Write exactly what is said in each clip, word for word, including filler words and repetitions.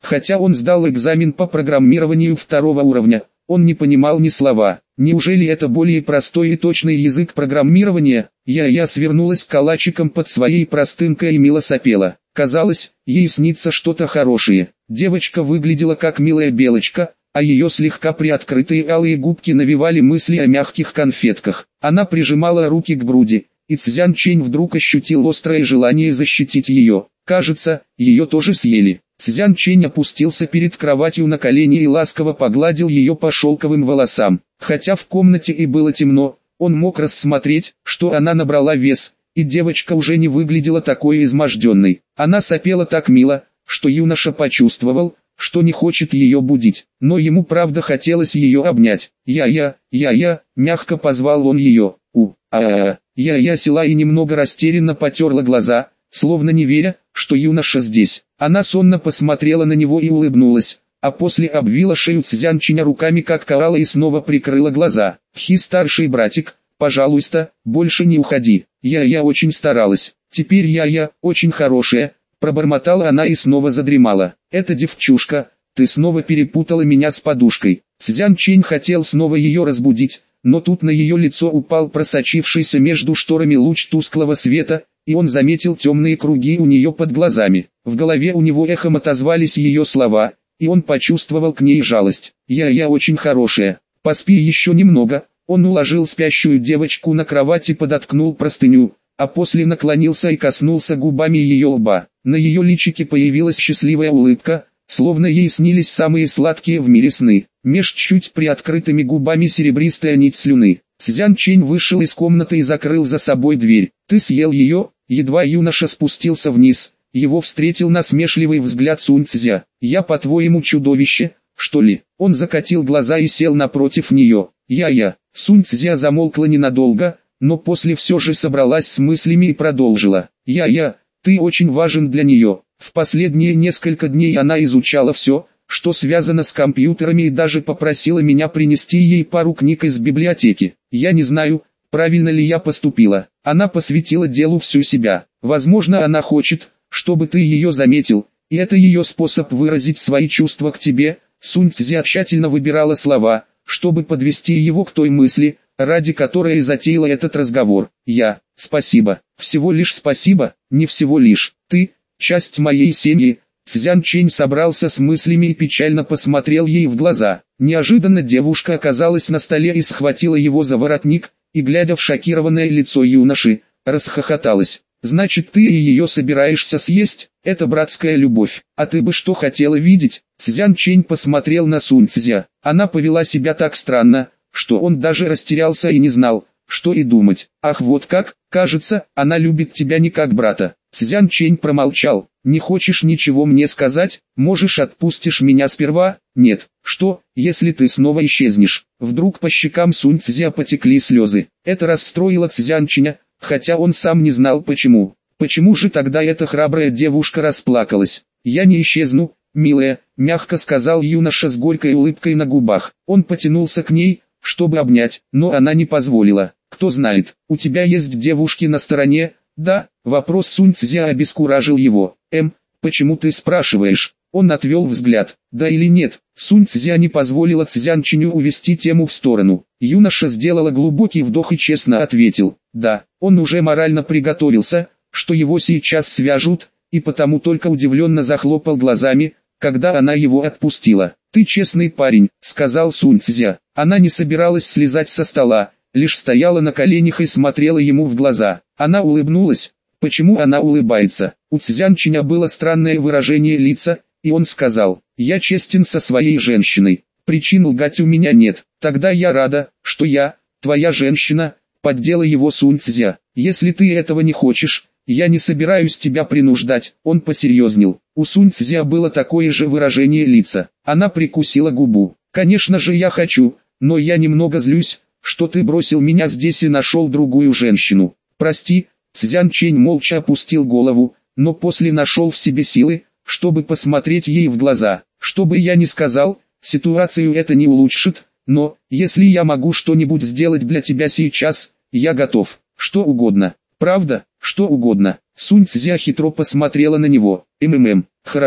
Хотя он сдал экзамен по программированию второго уровня, он не понимал ни слова. Неужели это более простой и точный язык программирования? Я-я свернулась калачиком под своей простынкой и мило сопела. Казалось, ей снится что-то хорошее. Девочка выглядела как милая белочка, а ее слегка приоткрытые алые губки навевали мысли о мягких конфетках. Она прижимала руки к груди, и Цзян Чэнь вдруг ощутил острое желание защитить ее. Кажется, ее тоже съели. Цзян Чэнь опустился перед кроватью на колени и ласково погладил ее по шелковым волосам. Хотя в комнате и было темно, он мог рассмотреть, что она набрала вес, и девочка уже не выглядела такой изможденной. Она сопела так мило, что юноша почувствовал, что не хочет ее будить, но ему правда хотелось ее обнять. «Я-я, я-я», мягко позвал он ее. «У, а-а-а». Я-я села и немного растерянно потерла глаза, словно не веря, что юноша здесь. Она сонно посмотрела на него и улыбнулась, а после обвила шею Цзян Чэня руками как коала и снова прикрыла глаза. «Хи, старший братик, пожалуйста, больше не уходи. Я-я очень старалась. Теперь я-я очень хорошая», пробормотала она и снова задремала. «Эта девчушка, ты снова перепутала меня с подушкой». Цзян Чэнь хотел снова ее разбудить, но тут на ее лицо упал просочившийся между шторами луч тусклого света, и он заметил темные круги у нее под глазами. В голове у него эхом отозвались ее слова, и он почувствовал к ней жалость. «Я-я очень хорошая, поспи еще немного». Он уложил спящую девочку на кровать и подоткнул простыню, а после наклонился и коснулся губами ее лба. На ее личике появилась счастливая улыбка, словно ей снились самые сладкие в мире сны. Меж чуть приоткрытыми губами серебристая нить слюны. Цзян Чэнь вышел из комнаты и закрыл за собой дверь. «Ты съел ее?» Едва юноша спустился вниз, его встретил насмешливый взгляд Сунь Цзя. «Я, по-твоему, чудовище, что ли?» Он закатил глаза и сел напротив нее. «Я-я». Сунь Цзя замолкла ненадолго, но после все же собралась с мыслями и продолжила. «Я-я, ты очень важен для нее». В последние несколько дней она изучала все, что связано с компьютерами, и даже попросила меня принести ей пару книг из библиотеки. Я не знаю, правильно ли я поступила. Она посвятила делу всю себя. Возможно, она хочет, чтобы ты ее заметил, и это ее способ выразить свои чувства к тебе. Сунь Цзя тщательно выбирала слова, чтобы подвести его к той мысли, ради которой и затеяла этот разговор. «Я, спасибо, всего лишь спасибо, не всего лишь, ты, часть моей семьи». Цзян Чэнь собрался с мыслями и печально посмотрел ей в глаза. Неожиданно девушка оказалась на столе и схватила его за воротник, и, глядя в шокированное лицо юноши, расхохоталась. «Значит, ты и ее собираешься съесть? Это братская любовь. А ты бы что хотела видеть?» Цзян Чэнь посмотрел на Сунь Цзя. Она повела себя так странно, что он даже растерялся и не знал, что и думать. «Ах, вот как, кажется, она любит тебя не как брата». Цзян Чэнь промолчал. «Не хочешь ничего мне сказать? Можешь отпустишь меня сперва?» «Нет». «Что, если ты снова исчезнешь?» Вдруг по щекам Сунь Цзя потекли слезы. Это расстроило Цзян Чэня, хотя он сам не знал почему. Почему же тогда эта храбрая девушка расплакалась? «Я не исчезну, милая», — мягко сказал юноша с горькой улыбкой на губах. Он потянулся к ней, чтобы обнять, но она не позволила. «Кто знает, у тебя есть девушки на стороне?» «Да». Вопрос Сунь Цзя обескуражил его. «Эм, почему ты спрашиваешь?» Он отвел взгляд. «Да или нет?» Сунь Цзя не позволила Цзян Чэню увести тему в сторону. Юноша сделала глубокий вдох и честно ответил. «Да». Он уже морально приготовился, что его сейчас свяжут, и потому только удивленно захлопал глазами, когда она его отпустила. «Ты честный парень», — сказал Сунь Цзя. Она не собиралась слезать со стола, лишь стояла на коленях и смотрела ему в глаза. Она улыбнулась. Почему она улыбается? У Цзян Чэня было странное выражение лица, и он сказал: «Я честен со своей женщиной. Причин лгать у меня нет. Тогда я рада, что я, твоя женщина», — поддела его Сунь Цзя. «Если ты этого не хочешь, я не собираюсь тебя принуждать». Он посерьезнел. У Сунь Цзя было такое же выражение лица. Она прикусила губу. «Конечно же я хочу, но я немного злюсь, что ты бросил меня здесь и нашел другую женщину. Прости». Цзян Чэнь молча опустил голову, но после нашел в себе силы, чтобы посмотреть ей в глаза. «Что бы я ни сказал, ситуацию это не улучшит, но, если я могу что-нибудь сделать для тебя сейчас, я готов. Что угодно». «Правда, что угодно». Сунь Цзя хитро посмотрела на него. «МММ, хорошо,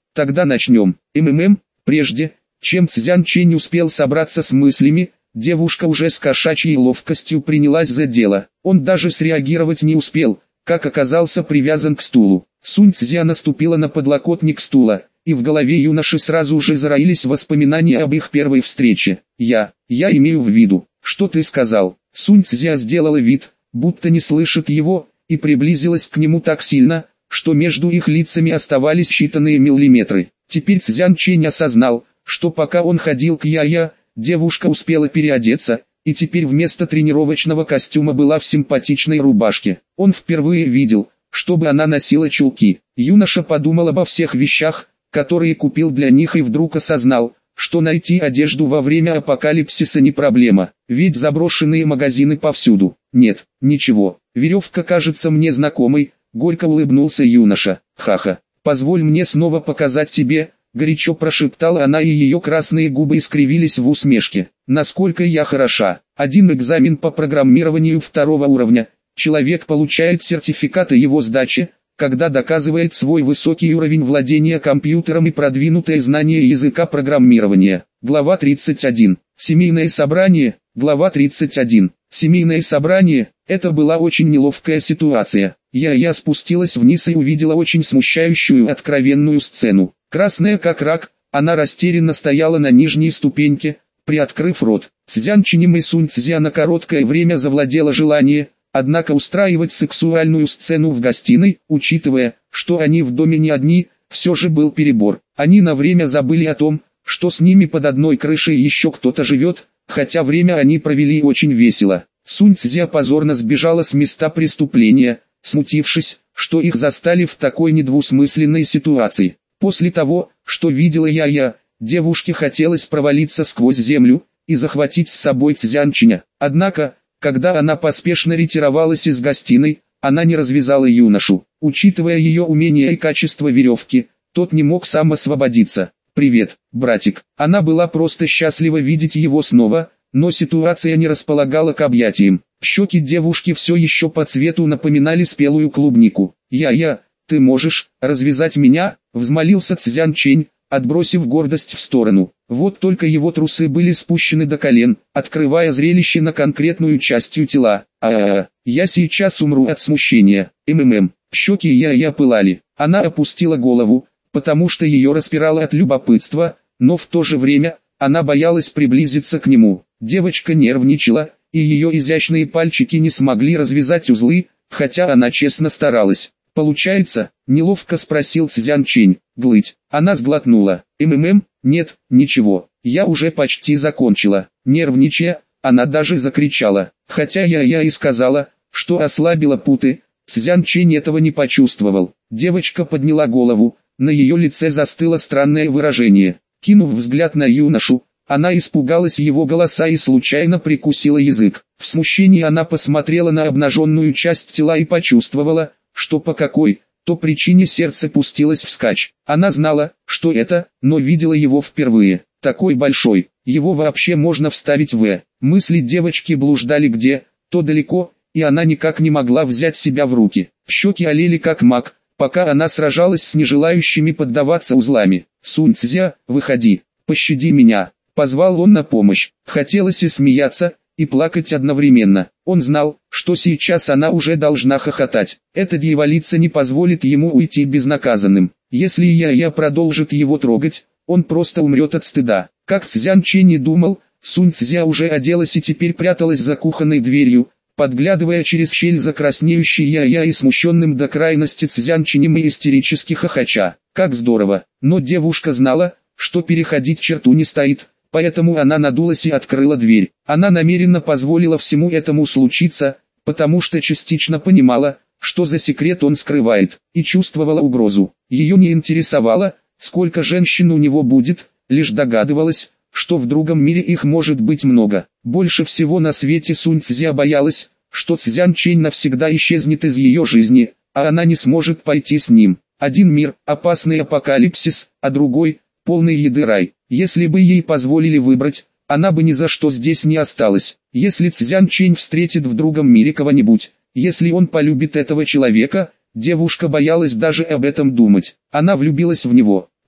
Тогда начнем. МММ, прежде, чем Цзян Чэнь успел собраться с мыслями, девушка уже с кошачьей ловкостью принялась за дело. Он даже среагировать не успел, как оказался привязан к стулу. Сунь Цзя наступила на подлокотник стула, и в голове юноши сразу же зароились воспоминания об их первой встрече. «Я, я имею в виду, что ты сказал?» Сунь Цзя сделала вид, будто не слышит его, и приблизилась к нему так сильно, что между их лицами оставались считанные миллиметры. Теперь Цзян Чэнь осознал, что пока он ходил к Я-Я, девушка успела переодеться, и теперь вместо тренировочного костюма была в симпатичной рубашке. Он впервые видел, чтобы она носила чулки. Юноша подумал обо всех вещах, которые купил для них, и вдруг осознал, что найти одежду во время апокалипсиса не проблема, ведь заброшенные магазины повсюду. Нет, ничего, веревка кажется мне знакомой, горько улыбнулся юноша. Ха-ха, позволь мне снова показать тебе, горячо прошептала она, и ее красные губы искривились в усмешке. Насколько я хороша. Один экзамен по программированию второго уровня. Человек получает сертификат о его сдаче, когда доказывает свой высокий уровень владения компьютером и продвинутое знание языка программирования. Глава тридцать один. Семейное собрание. Глава тридцать один. Семейное собрание. Это была очень неловкая ситуация. Я я спустилась вниз и увидела очень смущающую откровенную сцену. Красная как рак, она растерянно стояла на нижней ступеньке, приоткрыв рот. Цзян Чэнь и Сунь Цзя на короткое время завладело желание, однако устраивать сексуальную сцену в гостиной, учитывая, что они в доме не одни, все же был перебор. Они на время забыли о том, что с ними под одной крышей еще кто-то живет, хотя время они провели очень весело. Сунь Цзя позорно сбежала с места преступления, смутившись, что их застали в такой недвусмысленной ситуации. После того, что видела Я-Я, девушке хотелось провалиться сквозь землю и захватить с собой Цзян Чэня. Однако, когда она поспешно ретировалась из гостиной, она не развязала юношу. Учитывая ее умение и качество веревки, тот не мог сам освободиться. «Привет, братик». Она была просто счастлива видеть его снова, но ситуация не располагала к объятиям. Щеки девушки все еще по цвету напоминали спелую клубнику. «Я-Я, ты можешь развязать меня?» — взмолился Цзян Чэнь, отбросив гордость в сторону. Вот только его трусы были спущены до колен, открывая зрелище на конкретную частью тела. А-а-а, я сейчас умру от смущения. МММ, щеки Я-Я пылали. Она опустила голову, потому что ее распирало от любопытства, но в то же время, она боялась приблизиться к нему. Девочка нервничала, и ее изящные пальчики не смогли развязать узлы, хотя она честно старалась. «Получается?» — неловко спросил Цзян Чэнь. «Глыть». Она сглотнула. «МММ? Нет, ничего. Я уже почти закончила». Нервничая, она даже закричала. Хотя Я-Я и сказала, что ослабила путы, Цзян Чэнь этого не почувствовал. Девочка подняла голову, на ее лице застыло странное выражение. Кинув взгляд на юношу, она испугалась его голоса и случайно прикусила язык. В смущении она посмотрела на обнаженную часть тела и почувствовала, что по какой-то причине сердце пустилось вскачь. Она знала, что это, но видела его впервые. Такой большой, его вообще можно вставить в. Мысли девочки блуждали где-то далеко, и она никак не могла взять себя в руки. Щеки олели как мак, пока она сражалась с нежелающими поддаваться узлами. «Сунь Цзя, выходи, пощади меня», — позвал он на помощь. Хотелось и смеяться, и плакать одновременно. Он знал, что сейчас она уже должна хохотать. Эта дьяволица не позволит ему уйти безнаказанным. Если Я-Я продолжит его трогать, он просто умрет от стыда. Как Цзян Чэнь не думал, Сунь Цзя уже оделась и теперь пряталась за кухонной дверью, подглядывая через щель за краснеющей Я-Я и смущенным до крайности Цзян Чэнем и истерически хохоча. Как здорово! Но девушка знала, что переходить черту не стоит. Поэтому она надулась и открыла дверь. Она намеренно позволила всему этому случиться, потому что частично понимала, что за секрет он скрывает, и чувствовала угрозу. Ее не интересовало, сколько женщин у него будет, лишь догадывалась, что в другом мире их может быть много. Больше всего на свете Сунь Цзя боялась, что Цзян Чэнь навсегда исчезнет из ее жизни, а она не сможет пойти с ним. Один мир – опасный апокалипсис, а другой – полный еды рай. Если бы ей позволили выбрать, она бы ни за что здесь не осталась. Если Цзян Чэнь встретит в другом мире кого-нибудь, если он полюбит этого человека, девушка боялась даже об этом думать. Она влюбилась в него,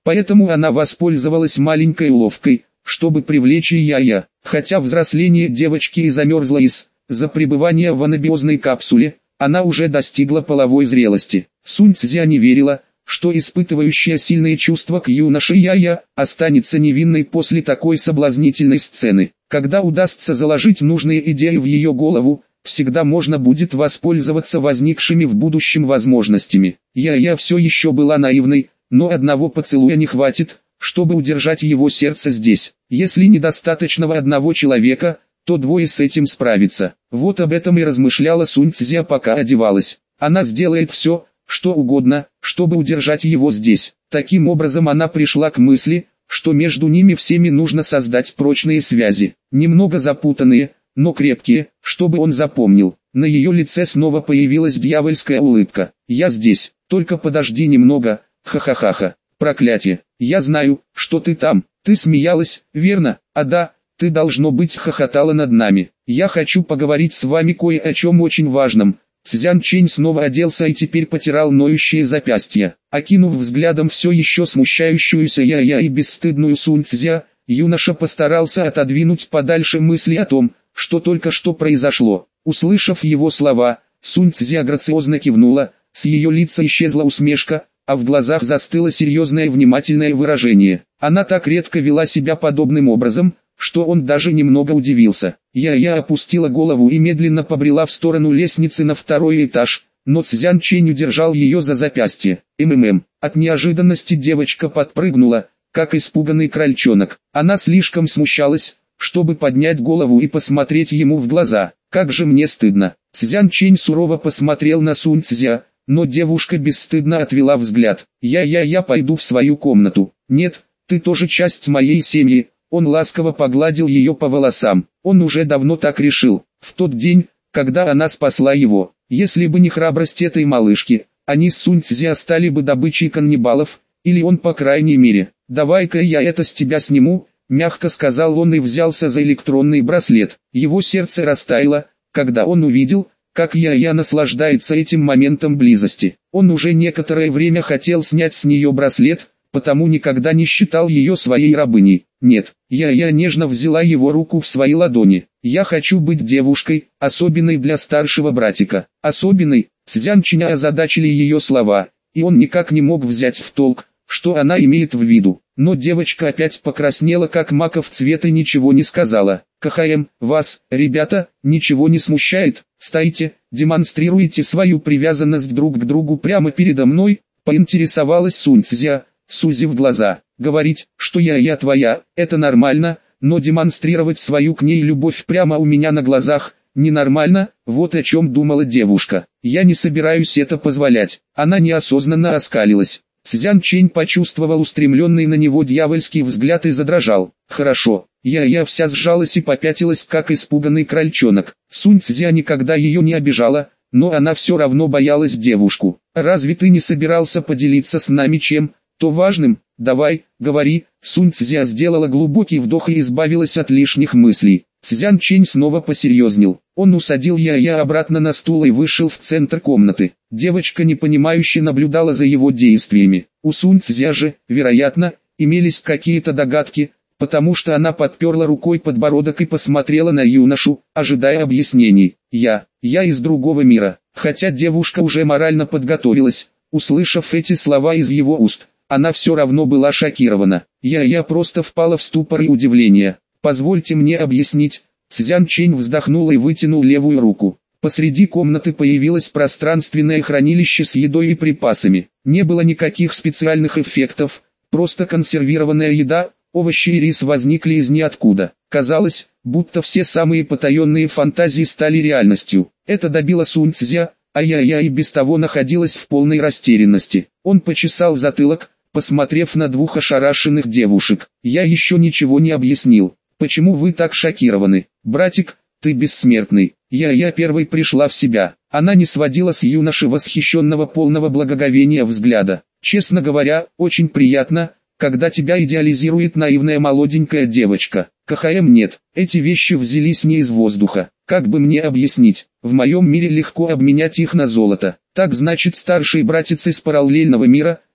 Поэтому она воспользовалась маленькой уловкой, чтобы привлечь Я-Я. Хотя взросление девочки и замерзло из-за пребывания в анабиозной капсуле, она уже достигла половой зрелости. Сунь Цзя не верила, что испытывающая сильные чувства к юноше Я-Я останется невинной после такой соблазнительной сцены. Когда удастся заложить нужные идеи в ее голову, всегда можно будет воспользоваться возникшими в будущем возможностями. Я-Я все еще была наивной, но одного поцелуя не хватит, чтобы удержать его сердце здесь. Если недостаточного одного человека, то двое с этим справятся. Вот об этом и размышляла Сунь Цзя, пока одевалась. Она сделает все, что угодно, чтобы удержать его здесь. Таким образом она пришла к мысли, что между ними всеми нужно создать прочные связи. Немного запутанные, но крепкие, чтобы он запомнил. На ее лице снова появилась дьявольская улыбка. «Я здесь, только подожди немного, ха-ха-ха-ха, проклятие, я знаю, что ты там, ты смеялась, верно, а да, ты должно быть хохотала над нами. Я хочу поговорить с вами кое о чем очень важном». Цзян Чэнь снова оделся и теперь потирал ноющие запястья. Окинув взглядом все еще смущающуюся Я-Я и бесстыдную Сунь Цзя, юноша постарался отодвинуть подальше мысли о том, что только что произошло. Услышав его слова, Сунь Цзя грациозно кивнула, с ее лица исчезла усмешка, а в глазах застыло серьезное внимательное выражение. Она так редко вела себя подобным образом, что он даже немного удивился. Я-Я опустила голову и медленно побрела в сторону лестницы на второй этаж, но Цзян Чэнь удержал ее за запястье. МММ. От неожиданности девочка подпрыгнула, как испуганный крольчонок. Она слишком смущалась, чтобы поднять голову и посмотреть ему в глаза. «Как же мне стыдно!» Цзян Чэнь сурово посмотрел на Сунь Цзя, но девушка бесстыдно отвела взгляд. «Я-я-я пойду в свою комнату». «Нет, ты тоже часть моей семьи». Он ласково погладил ее по волосам. Он уже давно так решил. В тот день, когда она спасла его. Если бы не храбрость этой малышки, они с Сунь Цзя стали бы добычей каннибалов, или он по крайней мере. «Давай-ка я это с тебя сниму», — мягко сказал он и взялся за электронный браслет. Его сердце растаяло, когда он увидел, как Я-Я наслаждается этим моментом близости. Он уже некоторое время хотел снять с нее браслет, потому никогда не считал ее своей рабыней. Нет, Я-Я нежно взяла его руку в свои ладони. «Я хочу быть девушкой, особенной для старшего братика». «Особенной?» Цзян Чэня озадачили ее слова, и он никак не мог взять в толк, что она имеет в виду. Но девочка опять покраснела как маков цвет и ничего не сказала. «КХМ, вас, ребята, ничего не смущает? Стойте, демонстрируйте свою привязанность друг к другу прямо передо мной», — поинтересовалась Сунь Цзя, сузив глаза. «Говорить, что я-я твоя, это нормально, но демонстрировать свою к ней любовь прямо у меня на глазах, ненормально», вот о чем думала девушка. «Я не собираюсь это позволять». Она неосознанно оскалилась. Цзян Чэнь почувствовал устремленный на него дьявольский взгляд и задрожал. «Хорошо». Я-я вся сжалась и попятилась, как испуганный крольчонок. Сунь Цзя никогда ее не обижала, но она все равно боялась девушку. «Разве ты не собирался поделиться с нами чем-то важным? Давай, говори». Сунь Цзя сделала глубокий вдох и избавилась от лишних мыслей. Цзян Чэнь снова посерьезнел. Он усадил Я-Я обратно на стул и вышел в центр комнаты. Девочка непонимающе наблюдала за его действиями. У Сунь Цзя же, вероятно, имелись какие-то догадки, потому что она подперла рукой подбородок и посмотрела на юношу, ожидая объяснений. «Я, я из другого мира». Хотя девушка уже морально подготовилась, услышав эти слова из его уст, она все равно была шокирована. Я-я просто впала в ступор и удивление. «Позвольте мне объяснить». Цзян Чэнь вздохнул и вытянул левую руку. Посреди комнаты появилось пространственное хранилище с едой и припасами. Не было никаких специальных эффектов, просто консервированная еда, овощи и рис возникли из ниоткуда. Казалось, будто все самые потаенные фантазии стали реальностью. Это добило Сунь Цзя, а Я-Я и без того находилась в полной растерянности. Он почесал затылок, посмотрев на двух ошарашенных девушек. «Я еще ничего не объяснил. Почему вы так шокированы? Братик, ты бессмертный». Я-Я первой пришла в себя. Она не сводила с юноши восхищенного полного благоговения взгляда. «Честно говоря, очень приятно, когда тебя идеализирует наивная молоденькая девочка. КХМ нет, эти вещи взялись не из воздуха. Как бы мне объяснить, в моем мире легко обменять их на золото. Так значит, старший братец из параллельного мира,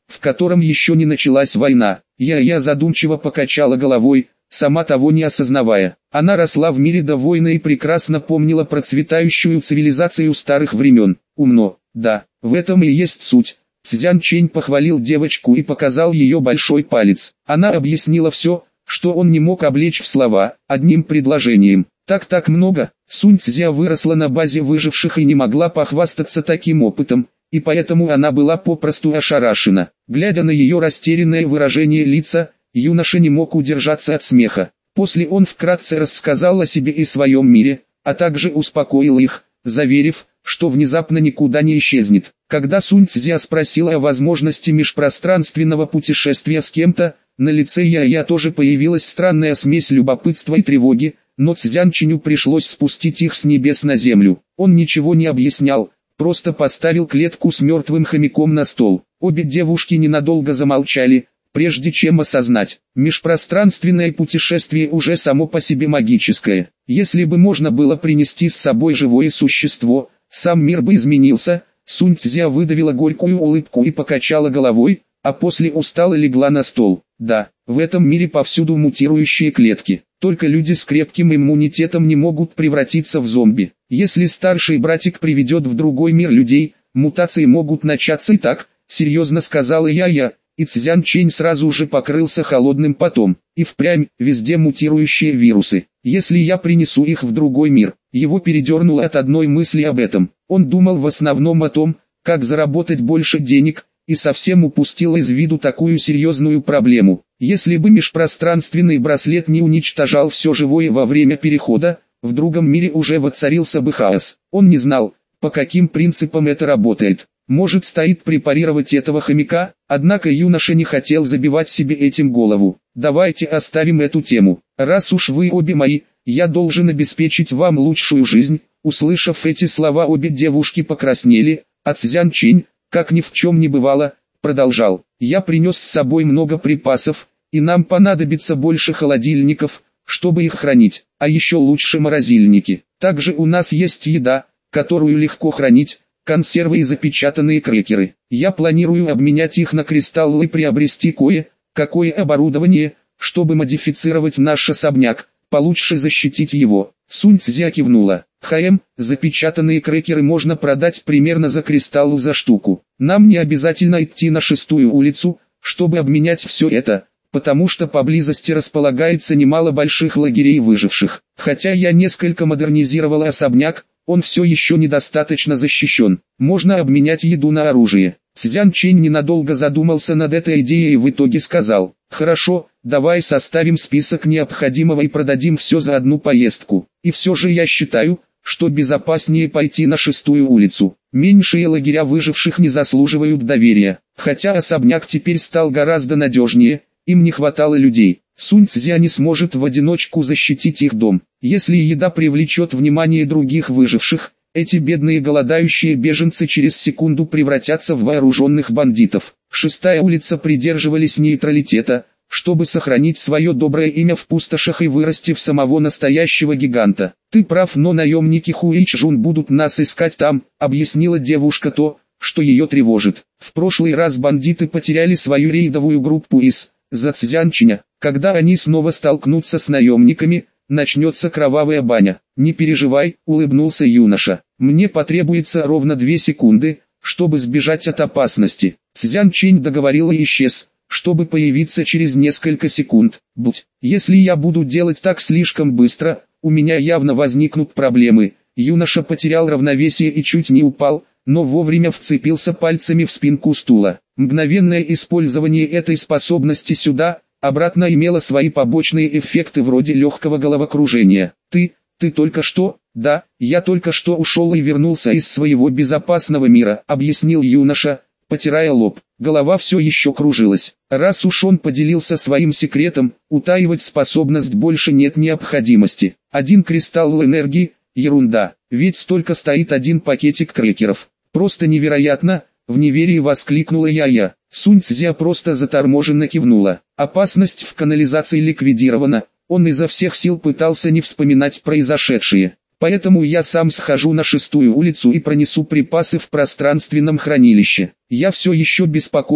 в котором еще не началась война. Я я задумчиво покачала головой, сама того не осознавая. Она росла в мире до войны и прекрасно помнила процветающую цивилизацию старых времен. Умно, да, в этом и есть суть. Цзян Чэнь похвалил девочку и показал ее большой палец. Она объяснила все, что он не мог облечь в слова, одним предложением. Так-так много. Сунь Цзя выросла на базе выживших и не могла похвастаться таким опытом, и поэтому она была попросту ошарашена. Глядя на ее растерянное выражение лица, юноша не мог удержаться от смеха. После он вкратце рассказал о себе и своем мире, а также успокоил их, заверив, что внезапно никуда не исчезнет. Когда Сунь Цзя спросила о возможности межпространственного путешествия с кем-то, на лице Я-Я тоже появилась странная смесь любопытства и тревоги, но Цзян Чэню пришлось спустить их с небес на землю. Он ничего не объяснял, просто поставил клетку с мертвым хомяком на стол. Обе девушки ненадолго замолчали, прежде чем осознать, межпространственное путешествие уже само по себе магическое. Если бы можно было принести с собой живое существо, сам мир бы изменился. Сунь Цзя выдавила горькую улыбку и покачала головой, а после устало легла на стол. Да, в этом мире повсюду мутирующие клетки. Только люди с крепким иммунитетом не могут превратиться в зомби. Если старший братик приведет в другой мир людей, мутации могут начаться и так, серьезно сказала Я-Я, и Цзян Чэнь сразу же покрылся холодным потом. И впрямь, везде мутирующие вирусы. Если я принесу их в другой мир, его передернуло от одной мысли об этом. Он думал в основном о том, как заработать больше денег, и совсем упустил из виду такую серьезную проблему. Если бы межпространственный браслет не уничтожал все живое во время перехода, в другом мире уже воцарился бы хаос. Он не знал, по каким принципам это работает. Может, стоит препарировать этого хомяка, однако юноша не хотел забивать себе этим голову. Давайте оставим эту тему. Раз уж вы обе мои, я должен обеспечить вам лучшую жизнь. Услышав эти слова, обе девушки покраснели, а Цзян Чэнь, как ни в чем не бывало, продолжал. Я принес с собой много припасов, и нам понадобится больше холодильников, чтобы их хранить, а еще лучше морозильники. Также у нас есть еда, которую легко хранить, консервы и запечатанные крекеры. Я планирую обменять их на кристаллы и приобрести кое-какое оборудование, чтобы модифицировать наш особняк, получше защитить его. Сунь Цзя кивнула. Хаэм, запечатанные крекеры можно продать примерно за кристаллу за штуку. Нам не обязательно идти на шестую улицу, чтобы обменять все это, потому что поблизости располагается немало больших лагерей выживших. Хотя я несколько модернизировал особняк, он все еще недостаточно защищен. Можно обменять еду на оружие. Цзян Чэнь ненадолго задумался над этой идеей и в итоге сказал: «Хорошо, давай составим список необходимого и продадим все за одну поездку. И все же я считаю, что безопаснее пойти на шестую улицу. Меньшие лагеря выживших не заслуживают доверия. Хотя особняк теперь стал гораздо надежнее, им не хватало людей. Сунь Цзя не сможет в одиночку защитить их дом. Если еда привлечет внимание других выживших, эти бедные голодающие беженцы через секунду превратятся в вооруженных бандитов. Шестая улица придерживались нейтралитета, чтобы сохранить свое доброе имя в пустошах и вырасти в самого настоящего гиганта. Ты прав, но наемники Хуичжун будут нас искать там, объяснила девушка то, что ее тревожит. В прошлый раз бандиты потеряли свою рейдовую группу из за Цзян Чэня. Когда они снова столкнутся с наемниками, начнется кровавая баня. Не переживай, улыбнулся юноша. Мне потребуется ровно две секунды, чтобы сбежать от опасности. Цзян Чэнь договорил и исчез, чтобы появиться через несколько секунд. Будь, если я буду делать так слишком быстро, у меня явно возникнут проблемы. Юноша потерял равновесие и чуть не упал, но вовремя вцепился пальцами в спинку стула. Мгновенное использование этой способности сюда, обратно имело свои побочные эффекты вроде легкого головокружения. Ты, ты только что, да, я только что ушел и вернулся из своего безопасного мира, объяснил юноша, потирая лоб. Голова все еще кружилась. Раз уж он поделился своим секретом, утаивать способность больше нет необходимости. Один кристалл энергии, ерунда, ведь столько стоит один пакетик крекеров. Просто невероятно, в неверии воскликнула Я-Я. Сунь Цзя просто заторможенно кивнула. Опасность в канализации ликвидирована, он изо всех сил пытался не вспоминать произошедшее. Поэтому я сам схожу на шестую улицу и пронесу припасы в пространственном хранилище. Я все еще беспокоюсь,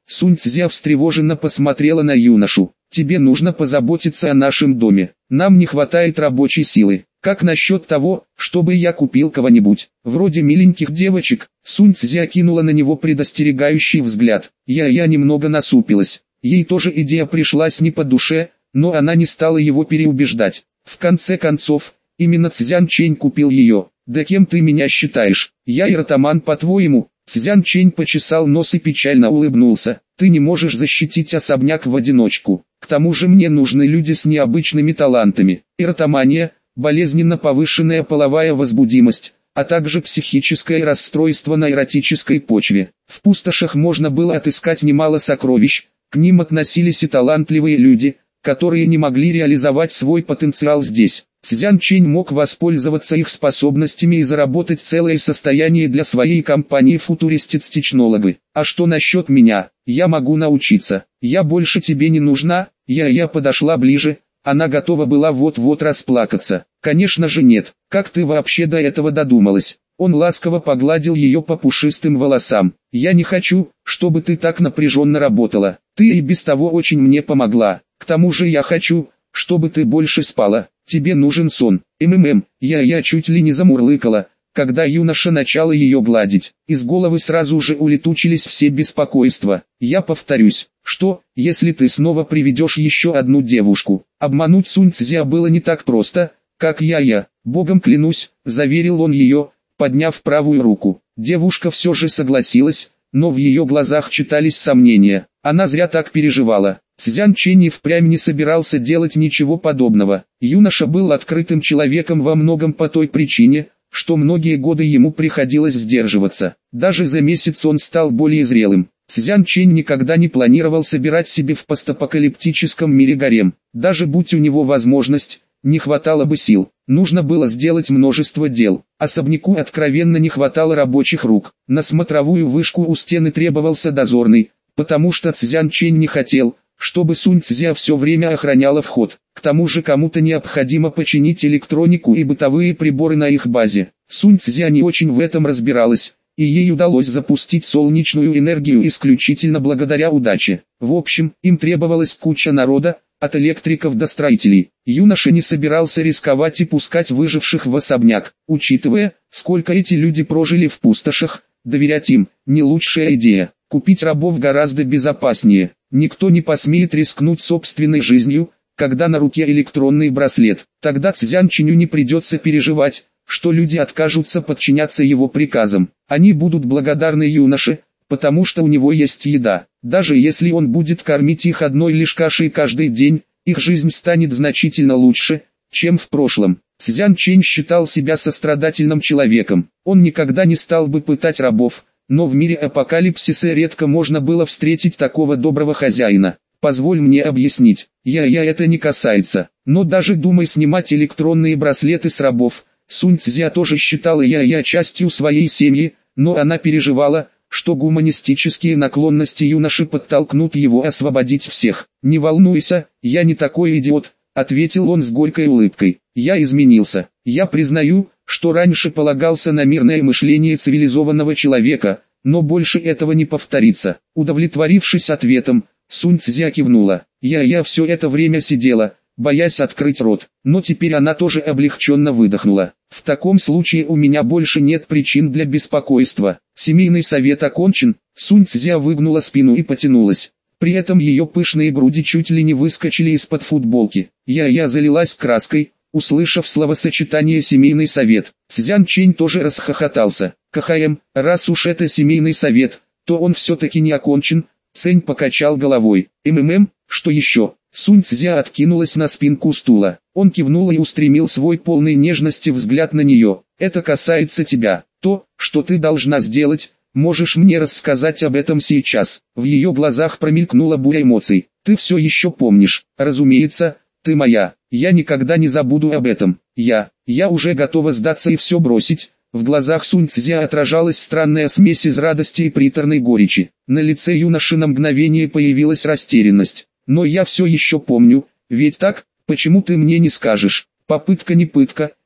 Сунь Цзя встревоженно посмотрела на юношу. Тебе нужно позаботиться о нашем доме. Нам не хватает рабочей силы. Как насчет того, чтобы я купил кого-нибудь, вроде миленьких девочек? Сунь Цзя кинула на него предостерегающий взгляд. Я-я немного насупилась. Ей тоже идея пришлась не по душе, но она не стала его переубеждать. В конце концов, именно Цзян Чэнь купил ее. Да кем ты меня считаешь? Я иротаман, по-твоему? Цзян Чэнь почесал нос и печально улыбнулся. Ты не можешь защитить особняк в одиночку. К тому же мне нужны люди с необычными талантами. Эротомания, болезненно повышенная половая возбудимость, а также психическое расстройство на эротической почве. В пустошах можно было отыскать немало сокровищ, к ним относились и талантливые люди, которые не могли реализовать свой потенциал здесь. Цзян Чэнь мог воспользоваться их способностями и заработать целое состояние для своей компании футуристец-технологы. А что насчет меня? Я могу научиться. Я больше тебе не нужна. Я-я подошла ближе. Она готова была вот-вот расплакаться. Конечно же нет. Как ты вообще до этого додумалась? Он ласково погладил ее по пушистым волосам. Я не хочу, чтобы ты так напряженно работала. Ты и без того очень мне помогла. К тому же я хочу, чтобы ты больше спала. Тебе нужен сон. МММ, я-я чуть ли не замурлыкала, когда юноша начал ее гладить. Из головы сразу же улетучились все беспокойства. Я повторюсь, что, если ты снова приведешь еще одну девушку? Обмануть Сунь Цзя было не так просто, как я-я. Богом клянусь, заверил он ее, подняв правую руку. Девушка все же согласилась, но в ее глазах читались сомнения. Она зря так переживала. Цзян Чэнь и впрямь не собирался делать ничего подобного. Юноша был открытым человеком во многом по той причине, что многие годы ему приходилось сдерживаться. Даже за месяц он стал более зрелым. Цзян Чэнь никогда не планировал собирать себе в постапокалиптическом мире гарем. Даже будь у него возможность, не хватало бы сил. Нужно было сделать множество дел. Особняку откровенно не хватало рабочих рук. На смотровую вышку у стены требовался дозорный, потому что Цзян Чэнь не хотел, чтобы Сунь Цзя все время охраняла вход. К тому же кому-то необходимо починить электронику и бытовые приборы на их базе. Сунь Цзя не очень в этом разбиралась, и ей удалось запустить солнечную энергию исключительно благодаря удаче. В общем, им требовалась куча народа, от электриков до строителей. Юноша не собирался рисковать и пускать выживших в особняк. Учитывая, сколько эти люди прожили в пустошах, доверять им – не лучшая идея. Купить рабов гораздо безопаснее. Никто не посмеет рискнуть собственной жизнью, когда на руке электронный браслет. Тогда Цзян Чэню не придется переживать, что люди откажутся подчиняться его приказам. Они будут благодарны юноше, потому что у него есть еда. Даже если он будет кормить их одной лишь кашей каждый день, их жизнь станет значительно лучше, чем в прошлом. Цзян Чэнь считал себя сострадательным человеком. Он никогда не стал бы пытать рабов, но в мире апокалипсиса редко можно было встретить такого доброго хозяина. Позволь мне объяснить, я-я это не касается, но даже думай снимать электронные браслеты с рабов. Сунь Цзя тоже считала я-я частью своей семьи, но она переживала, что гуманистические наклонности юноши подтолкнут его освободить всех. «Не волнуйся, я не такой идиот», — ответил он с горькой улыбкой. «Я изменился. Я признаю, что раньше полагался на мирное мышление цивилизованного человека, но больше этого не повторится». Удовлетворившись ответом, Сунь Цзя кивнула. «Я-я все это время сидела, боясь открыть рот, но теперь она тоже облегченно выдохнула. В таком случае у меня больше нет причин для беспокойства. Семейный совет окончен». Сунь Цзя выгнула спину и потянулась. При этом ее пышные груди чуть ли не выскочили из-под футболки. Я-я залилась краской, услышав словосочетание «семейный совет». Цзян Чэнь тоже расхохотался. «КХМ, раз уж это семейный совет, то он все-таки не окончен». Цэнь покачал головой. «МММ, что еще?» Сунь Цзя откинулась на спинку стула. Он кивнул и устремил свой полный нежности взгляд на нее. «Это касается тебя. То, что ты должна сделать, можешь мне рассказать об этом сейчас». В ее глазах промелькнула буря эмоций. «Ты все еще помнишь. Разумеется, ты моя. Я никогда не забуду об этом. Я, я уже готова сдаться и все бросить». В глазах Сунь Цзя отражалась странная смесь из радости и приторной горечи. На лице юноши на мгновение появилась растерянность. «Но я все еще помню, ведь так, почему ты мне не скажешь?» «Попытка не пытка,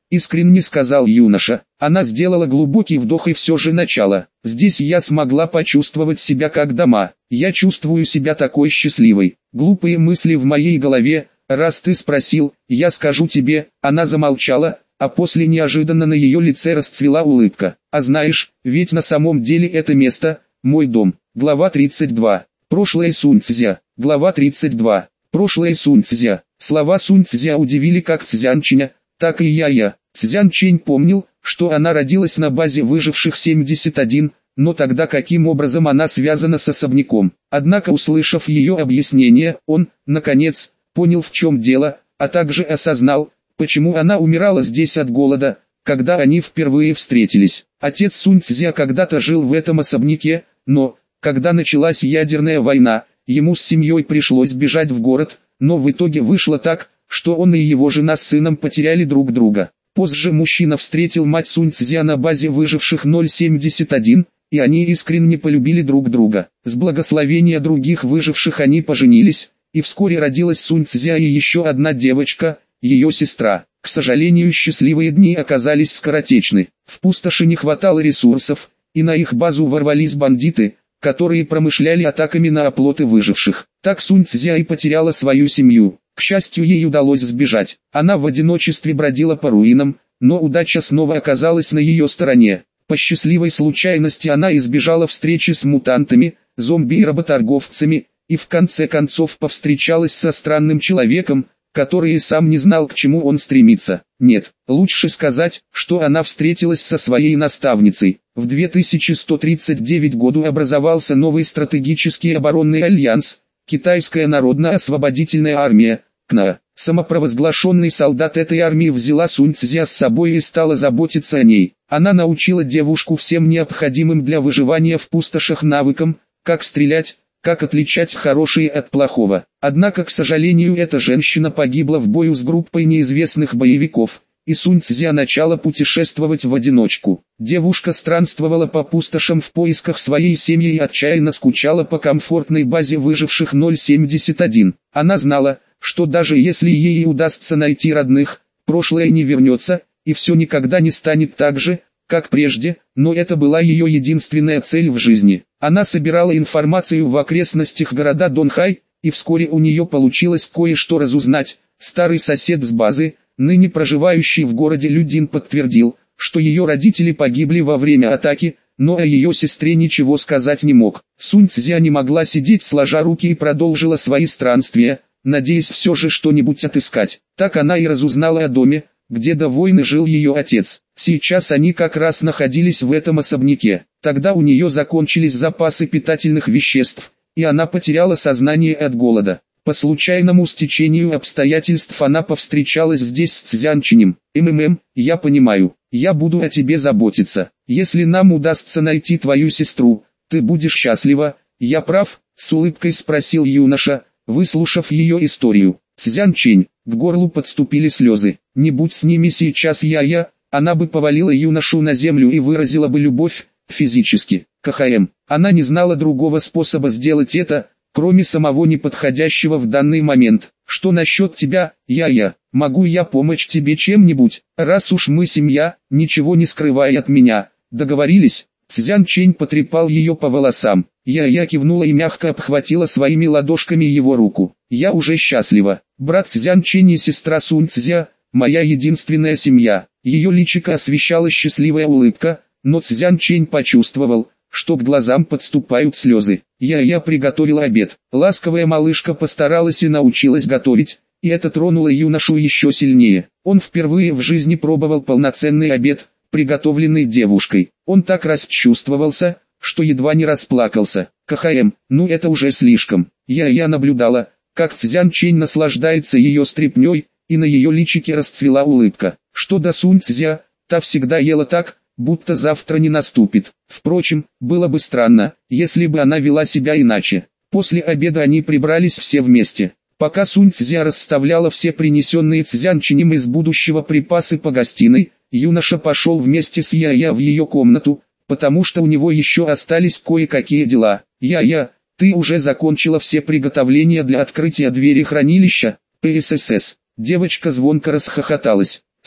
искренне сказал юноша. Она сделала глубокий вдох и все же начала. Здесь я смогла почувствовать себя как дома. Я чувствую себя такой счастливой. Глупые мысли в моей голове. Раз ты спросил, я скажу тебе. Она замолчала, а после неожиданно на ее лице расцвела улыбка. А знаешь, ведь на самом деле это место – мой дом. Глава тридцать два. Прошлое Суньцзя. Глава тридцать два. Прошлое Суньцзя. Слова Суньцзя удивили как Цзянченя, так и я-я. Цзянчень помнил, что она родилась на базе выживших семьдесят один, но тогда каким образом она связана с особняком. Однако, услышав ее объяснение, он, наконец, понял, в чем дело, а также осознал, почему она умирала здесь от голода, когда они впервые встретились. Отец Суньцзя когда-то жил в этом особняке, но, когда началась ядерная война, ему с семьей пришлось бежать в город, но в итоге вышло так, что он и его жена с сыном потеряли друг друга. Позже мужчина встретил мать Суньцзя на базе выживших ноль семьдесят один, и они искренне полюбили друг друга. С благословения других выживших они поженились, и вскоре родилась Суньцзя и еще одна девочка, ее сестра. К сожалению, счастливые дни оказались скоротечны. В пустоши не хватало ресурсов, и на их базу ворвались бандиты, которые промышляли атаками на оплоты выживших. Так Суньцзя и потеряла свою семью. К счастью, ей удалось сбежать. Она в одиночестве бродила по руинам, но удача снова оказалась на ее стороне. По счастливой случайности она избежала встречи с мутантами, зомби и работорговцами, и в конце концов повстречалась со странным человеком, который и сам не знал, к чему он стремится. Нет, лучше сказать, что она встретилась со своей наставницей. В две тысячи сто тридцать девятом году образовался новый стратегический оборонный альянс, Китайская народно-освободительная армия, КНА. Самопровозглашенный солдат этой армии взяла Суньцзя с собой и стала заботиться о ней. Она научила девушку всем необходимым для выживания в пустошах навыкам, как стрелять, как отличать хорошее от плохого. Однако, к сожалению, эта женщина погибла в бою с группой неизвестных боевиков, и Суньцзя начала путешествовать в одиночку. Девушка странствовала по пустошам в поисках своей семьи и отчаянно скучала по комфортной базе выживших ноль семьдесят один. Она знала, что даже если ей и удастся найти родных, прошлое не вернется, и все никогда не станет так же, как прежде, но это была ее единственная цель в жизни. Она собирала информацию в окрестностях города Донхай, и вскоре у нее получилось кое-что разузнать. Старый сосед с базы, ныне проживающий в городе Людин, подтвердил, что ее родители погибли во время атаки, но о ее сестре ничего сказать не мог. Суньцзя не могла сидеть сложа руки и продолжила свои странствия, надеясь все же что-нибудь отыскать. Так она и разузнала о доме, где до войны жил ее отец. Сейчас они как раз находились в этом особняке. Тогда у нее закончились запасы питательных веществ, и она потеряла сознание от голода. По случайному стечению обстоятельств она повстречалась здесь с Цзянченем. «МММ, я понимаю, я буду о тебе заботиться. Если нам удастся найти твою сестру, ты будешь счастлива, я прав?» — с улыбкой спросил юноша, выслушав ее историю. Цзянчень, к горлу подступили слезы. Не будь с ними сейчас я-я, она бы повалила юношу на землю и выразила бы любовь, физически. КХМ. Она не знала другого способа сделать это, кроме самого неподходящего в данный момент. Что насчет тебя, я-я? Могу я помочь тебе чем-нибудь? Раз уж мы семья, ничего не скрывай от меня. Договорились? Цзянчень потрепал ее по волосам. Я-я кивнула и мягко обхватила своими ладошками его руку. Я уже счастлива. Брат Цзянчень и сестра Суньцзя, моя единственная семья. Ее личико освещала счастливая улыбка, но Цзянчень почувствовал, что к глазам подступают слезы. Я-я приготовила обед. Ласковая малышка постаралась и научилась готовить, и это тронуло юношу еще сильнее. Он впервые в жизни пробовал полноценный обед, приготовленный девушкой. Он так расчувствовался, что едва не расплакался. КХМ, ну это уже слишком. Я-я наблюдала, как Цзянчень наслаждается ее стряпней, и на ее личике расцвела улыбка. Что до Суньцзя, та всегда ела так, будто завтра не наступит. Впрочем, было бы странно, если бы она вела себя иначе. После обеда они прибрались все вместе. Пока Суньцзя расставляла все принесенные Цзянченем из будущего припасы по гостиной, юноша пошел вместе с Я-Я в ее комнату, потому что у него еще остались кое-какие дела. Я-Я, ты уже закончила все приготовления для открытия двери хранилища? ПССС. Девочка звонко расхохоталась.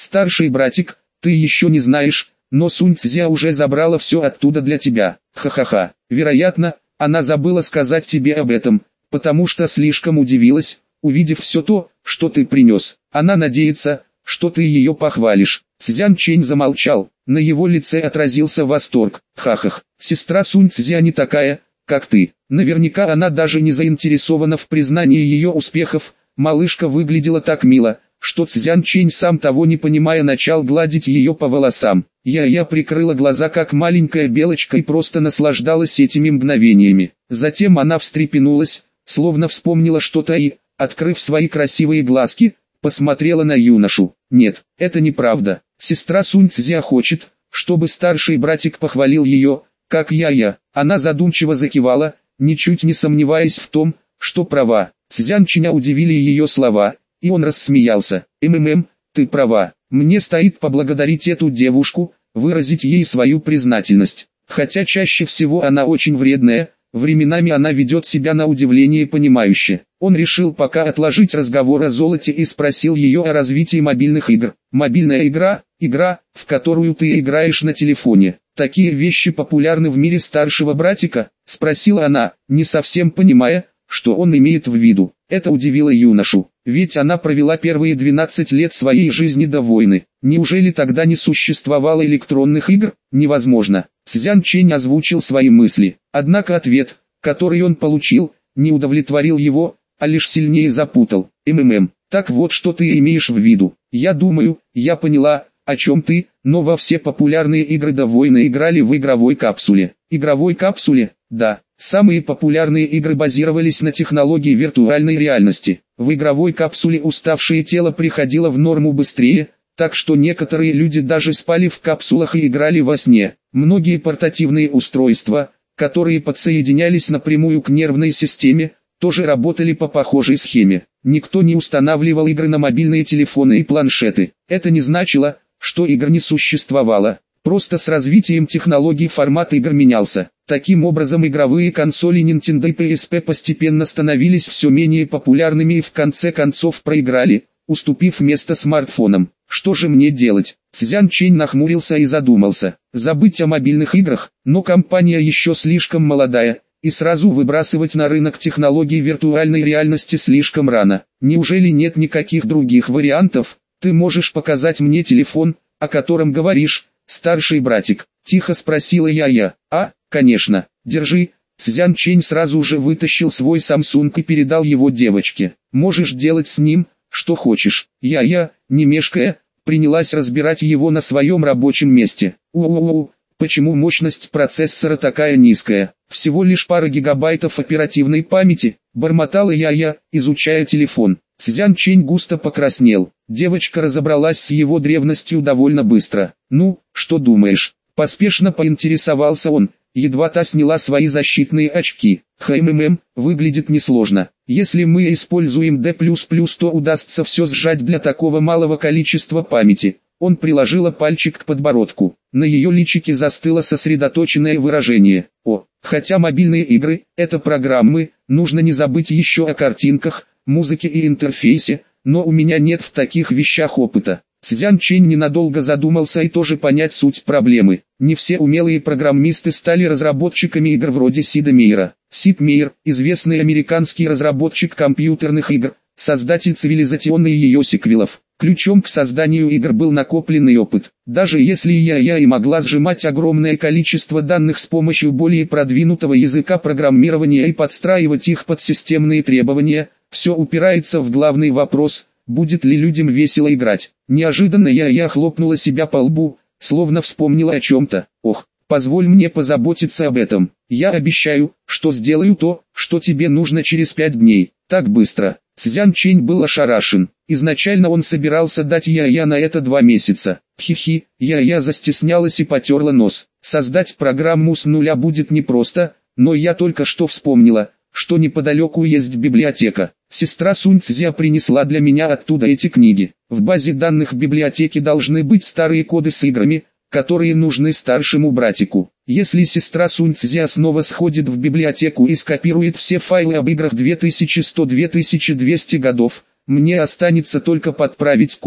Старший братик, ты еще не знаешь, но Сунь Цзя уже забрала все оттуда для тебя. Ха-ха-ха. Вероятно, она забыла сказать тебе об этом, потому что слишком удивилась, увидев все то, что ты принес. Она надеется, что ты ее похвалишь. Цзян Чэнь замолчал, на его лице отразился восторг. Ха-ха, сестра Сунь Цзя не такая, как ты. Наверняка она даже не заинтересована в признании ее успехов. Малышка выглядела так мило, что Цзян Чэнь, сам того не понимая, начал гладить ее по волосам. Я-я прикрыла глаза как маленькая белочка и просто наслаждалась этими мгновениями. Затем она встрепенулась, словно вспомнила что-то и, открыв свои красивые глазки, посмотрела на юношу. Нет, это неправда. Сестра Сунь Цзя хочет, чтобы старший братик похвалил ее, как я-я. Она задумчиво закивала, ничуть не сомневаясь в том, что права. Цзян Чэня удивили ее слова, и он рассмеялся. «МММ, ты права. Мне стоит поблагодарить эту девушку, выразить ей свою признательность. Хотя чаще всего она очень вредная, временами она ведет себя на удивление понимающе». Он решил пока отложить разговор о золоте и спросил ее о развитии мобильных игр. «Мобильная игра – игра, в которую ты играешь на телефоне. Такие вещи популярны в мире старшего братика?» – спросила она, не совсем понимая, что он имеет в виду. Это удивило юношу, ведь она провела первые двенадцать лет своей жизни до войны. Неужели тогда не существовало электронных игр? Невозможно. Цзян Чэнь озвучил свои мысли. Однако ответ, который он получил, не удовлетворил его, а лишь сильнее запутал. МММ, так вот что ты имеешь в виду. Я думаю, я поняла, о чем ты, но во все популярные игры до войны играли в игровой капсуле. Игровой капсуле? Да. Самые популярные игры базировались на технологии виртуальной реальности. В игровой капсуле уставшее тело приходило в норму быстрее, так что некоторые люди даже спали в капсулах и играли во сне. Многие портативные устройства, которые подсоединялись напрямую к нервной системе, тоже работали по похожей схеме. Никто не устанавливал игры на мобильные телефоны и планшеты. Это не значило, что игр не существовало. Просто с развитием технологий формат игр менялся. Таким образом, игровые консоли Nintendo и пи эс пи постепенно становились все менее популярными и в конце концов проиграли, уступив место смартфонам. Что же мне делать? Цзян Чэнь нахмурился и задумался. Забыть о мобильных играх, но компания еще слишком молодая, и сразу выбрасывать на рынок технологий виртуальной реальности слишком рано. Неужели нет никаких других вариантов? Ты можешь показать мне телефон, о котором говоришь, старший братик? Тихо спросила я-я. А, конечно, держи. Цзян Чэнь сразу же вытащил свой Samsung и передал его девочке. Можешь делать с ним, что хочешь. Я-я, не мешкая, принялась разбирать его на своем рабочем месте. У-у-у, почему мощность процессора такая низкая? Всего лишь пара гигабайтов оперативной памяти, бормотала я-я, изучая телефон. Цзян Чэнь густо покраснел. Девочка разобралась с его древностью довольно быстро. «Ну, что думаешь?» – поспешно поинтересовался он, едва та сняла свои защитные очки. «ХММ, выглядит несложно. Если мы используем D++, то удастся все сжать для такого малого количества памяти». Он приложила пальчик к подбородку. На ее личике застыло сосредоточенное выражение. «О, хотя мобильные игры – это программы, нужно не забыть еще о картинках, музыке и интерфейсе, но у меня нет в таких вещах опыта». Цзян Чэнь ненадолго задумался и тоже понять суть проблемы. Не все умелые программисты стали разработчиками игр вроде Сида Мейера. Сид Мейер, известный американский разработчик компьютерных игр, создатель Civilization и ее сиквелов. Ключом к созданию игр был накопленный опыт. Даже если я-я и могла сжимать огромное количество данных с помощью более продвинутого языка программирования и подстраивать их под системные требования, все упирается в главный вопрос – будет ли людям весело играть. Неожиданно я-я хлопнула себя по лбу, словно вспомнила о чем-то. «Ох, позволь мне позаботиться об этом. Я обещаю, что сделаю то, что тебе нужно через пять дней». Так быстро. Цзян Чэнь был ошарашен. Изначально он собирался дать я-я на это два месяца. Хи-хи, я-я застеснялась и потерла нос. Создать программу с нуля будет непросто, но я только что вспомнила, что неподалеку есть библиотека. Сестра Сунь Цзя принесла для меня оттуда эти книги. В базе данных библиотеки должны быть старые коды с играми, которые нужны старшему братику. Если сестра Сунь Цзя снова сходит в библиотеку и скопирует все файлы об играх две тысячи сто — две тысячи двести годов, мне останется только подправить код,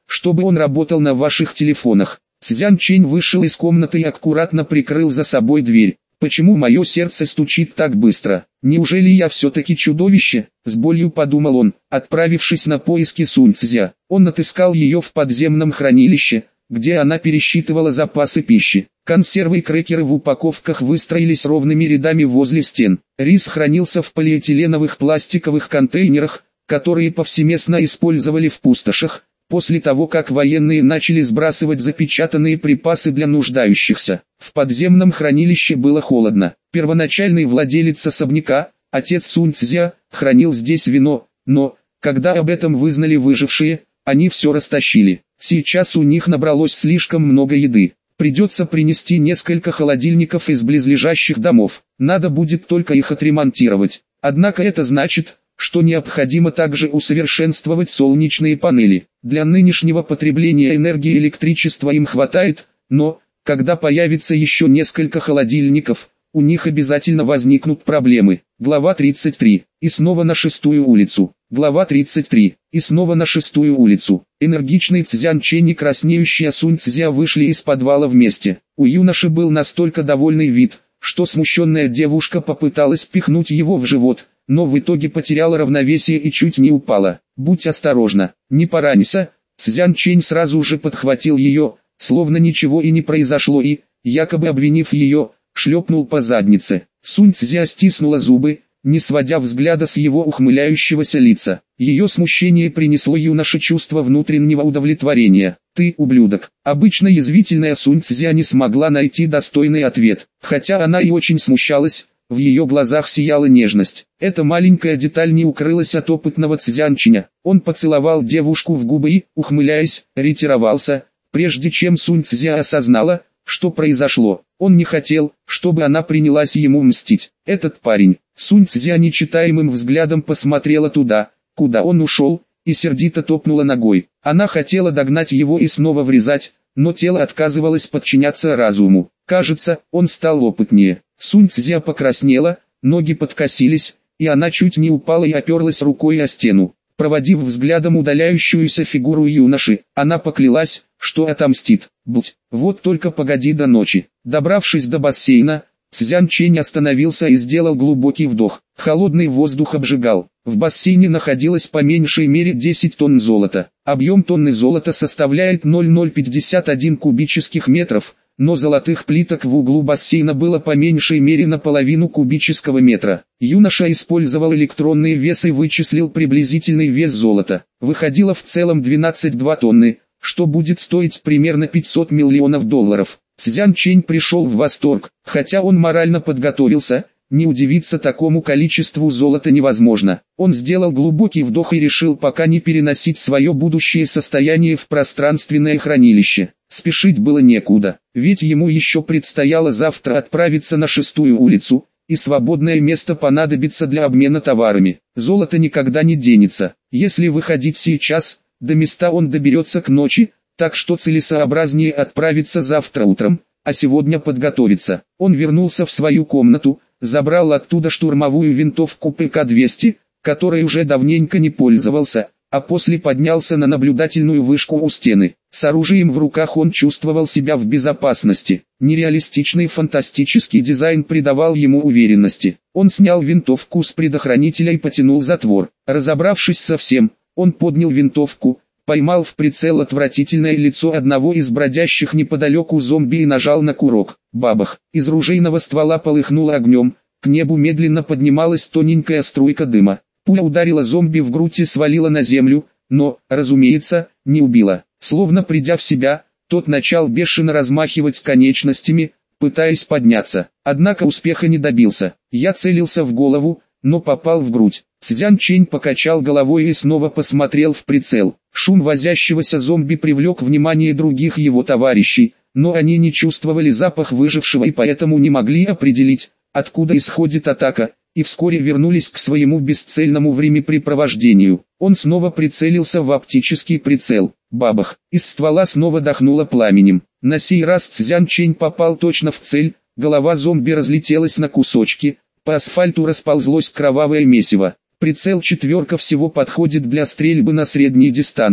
чтобы он работал на ваших телефонах. Цзян Чэнь вышел из комнаты и аккуратно прикрыл за собой дверь. Почему мое сердце стучит так быстро? Неужели я все-таки чудовище? С болью подумал он, отправившись на поиски Сунь Цзя. Он отыскал ее в подземном хранилище, где она пересчитывала запасы пищи. Консервы и крекеры в упаковках выстроились ровными рядами возле стен. Рис хранился в полиэтиленовых пластиковых контейнерах, которые повсеместно использовали в пустошах, после того как военные начали сбрасывать запечатанные припасы для нуждающихся. В подземном хранилище было холодно. Первоначальный владелец особняка, отец Сунь Цзя, хранил здесь вино, но, когда об этом вызнали выжившие, они все растащили. Сейчас у них набралось слишком много еды. Придется принести несколько холодильников из близлежащих домов. Надо будет только их отремонтировать. Однако это значит, что необходимо также усовершенствовать солнечные панели. Для нынешнего потребления энергии электричества им хватает, но, когда появится еще несколько холодильников, у них обязательно возникнут проблемы. Глава тридцать три. И снова на шестую улицу. Глава тридцать три. И снова на шестую улицу. Энергичный Цзян Чэнь и краснеющая Сунь Цзя вышли из подвала вместе. У юноши был настолько довольный вид, что смущенная девушка попыталась пихнуть его в живот, но в итоге потеряла равновесие и чуть не упала. «Будь осторожна, не поранься». Цзян Чэнь сразу же подхватил ее, словно ничего и не произошло и, якобы обвинив ее, шлепнул по заднице. Сунь Цзя стиснула зубы, не сводя взгляда с его ухмыляющегося лица. Ее смущение принесло юноше чувство внутреннего удовлетворения. «Ты ублюдок». Обычно язвительная Сунь Цзя не смогла найти достойный ответ. Хотя она и очень смущалась, в ее глазах сияла нежность. Эта маленькая деталь не укрылась от опытного Цзян Чэня. Он поцеловал девушку в губы и, ухмыляясь, ретировался, прежде чем Сунь Цзя осознала, что произошло. Он не хотел, чтобы она принялась ему мстить. Этот парень. Сунь Цзя нечитаемым взглядом посмотрела туда, куда он ушел, и сердито топнула ногой. Она хотела догнать его и снова врезать, но тело отказывалось подчиняться разуму. Кажется, он стал опытнее. Сунь Цзя покраснела, ноги подкосились, и она чуть не упала и оперлась рукой о стену. Проводив взглядом удаляющуюся фигуру юноши, она поклялась, что отомстит. Будь, вот только погоди до ночи. Добравшись до бассейна, Цзян Чэнь остановился и сделал глубокий вдох. Холодный воздух обжигал. В бассейне находилось по меньшей мере десять тонн золота. Объем тонны золота составляет ноль целых ноль пятьдесят один кубических метров, но золотых плиток в углу бассейна было по меньшей мере наполовину кубического метра. Юноша использовал электронный вес и вычислил приблизительный вес золота. Выходило в целом двенадцать целых две десятых тонны, что будет стоить примерно пятьсот миллионов долларов. Цзян Чэнь пришел в восторг. Хотя он морально подготовился, не удивиться такому количеству золота невозможно. Он сделал глубокий вдох и решил пока не переносить свое будущее состояние в пространственное хранилище. Спешить было некуда, ведь ему еще предстояло завтра отправиться на шестую улицу, и свободное место понадобится для обмена товарами. Золото никогда не денется. Если выходить сейчас, до места он доберется к ночи, так что целесообразнее отправиться завтра утром, а сегодня подготовиться. Он вернулся в свою комнату, забрал оттуда штурмовую винтовку пэ ка двести, которой уже давненько не пользовался, а после поднялся на наблюдательную вышку у стены. С оружием в руках он чувствовал себя в безопасности. Нереалистичный фантастический дизайн придавал ему уверенности. Он снял винтовку с предохранителя и потянул затвор. Разобравшись со всем, он поднял винтовку, поймал в прицел отвратительное лицо одного из бродящих неподалеку зомби и нажал на курок. Бабах! Из ружейного ствола полыхнуло огнем, к небу медленно поднималась тоненькая струйка дыма. Пуля ударила зомби в грудь и свалила на землю, но, разумеется, не убила. Словно придя в себя, тот начал бешено размахивать конечностями, пытаясь подняться. Однако успеха не добился. Я целился в голову, но попал в грудь. Цзян Чэнь покачал головой и снова посмотрел в прицел. Шум возящегося зомби привлек внимание других его товарищей, но они не чувствовали запах выжившего и поэтому не могли определить, откуда исходит атака, и вскоре вернулись к своему бесцельному времяпрепровождению. Он снова прицелился в оптический прицел. Бабах! Из ствола снова дохнуло пламенем. На сей раз Цзян Чэнь попал точно в цель, голова зомби разлетелась на кусочки, по асфальту расползлось кровавое месиво. Прицел четверка всего подходит для стрельбы на средней дистанции.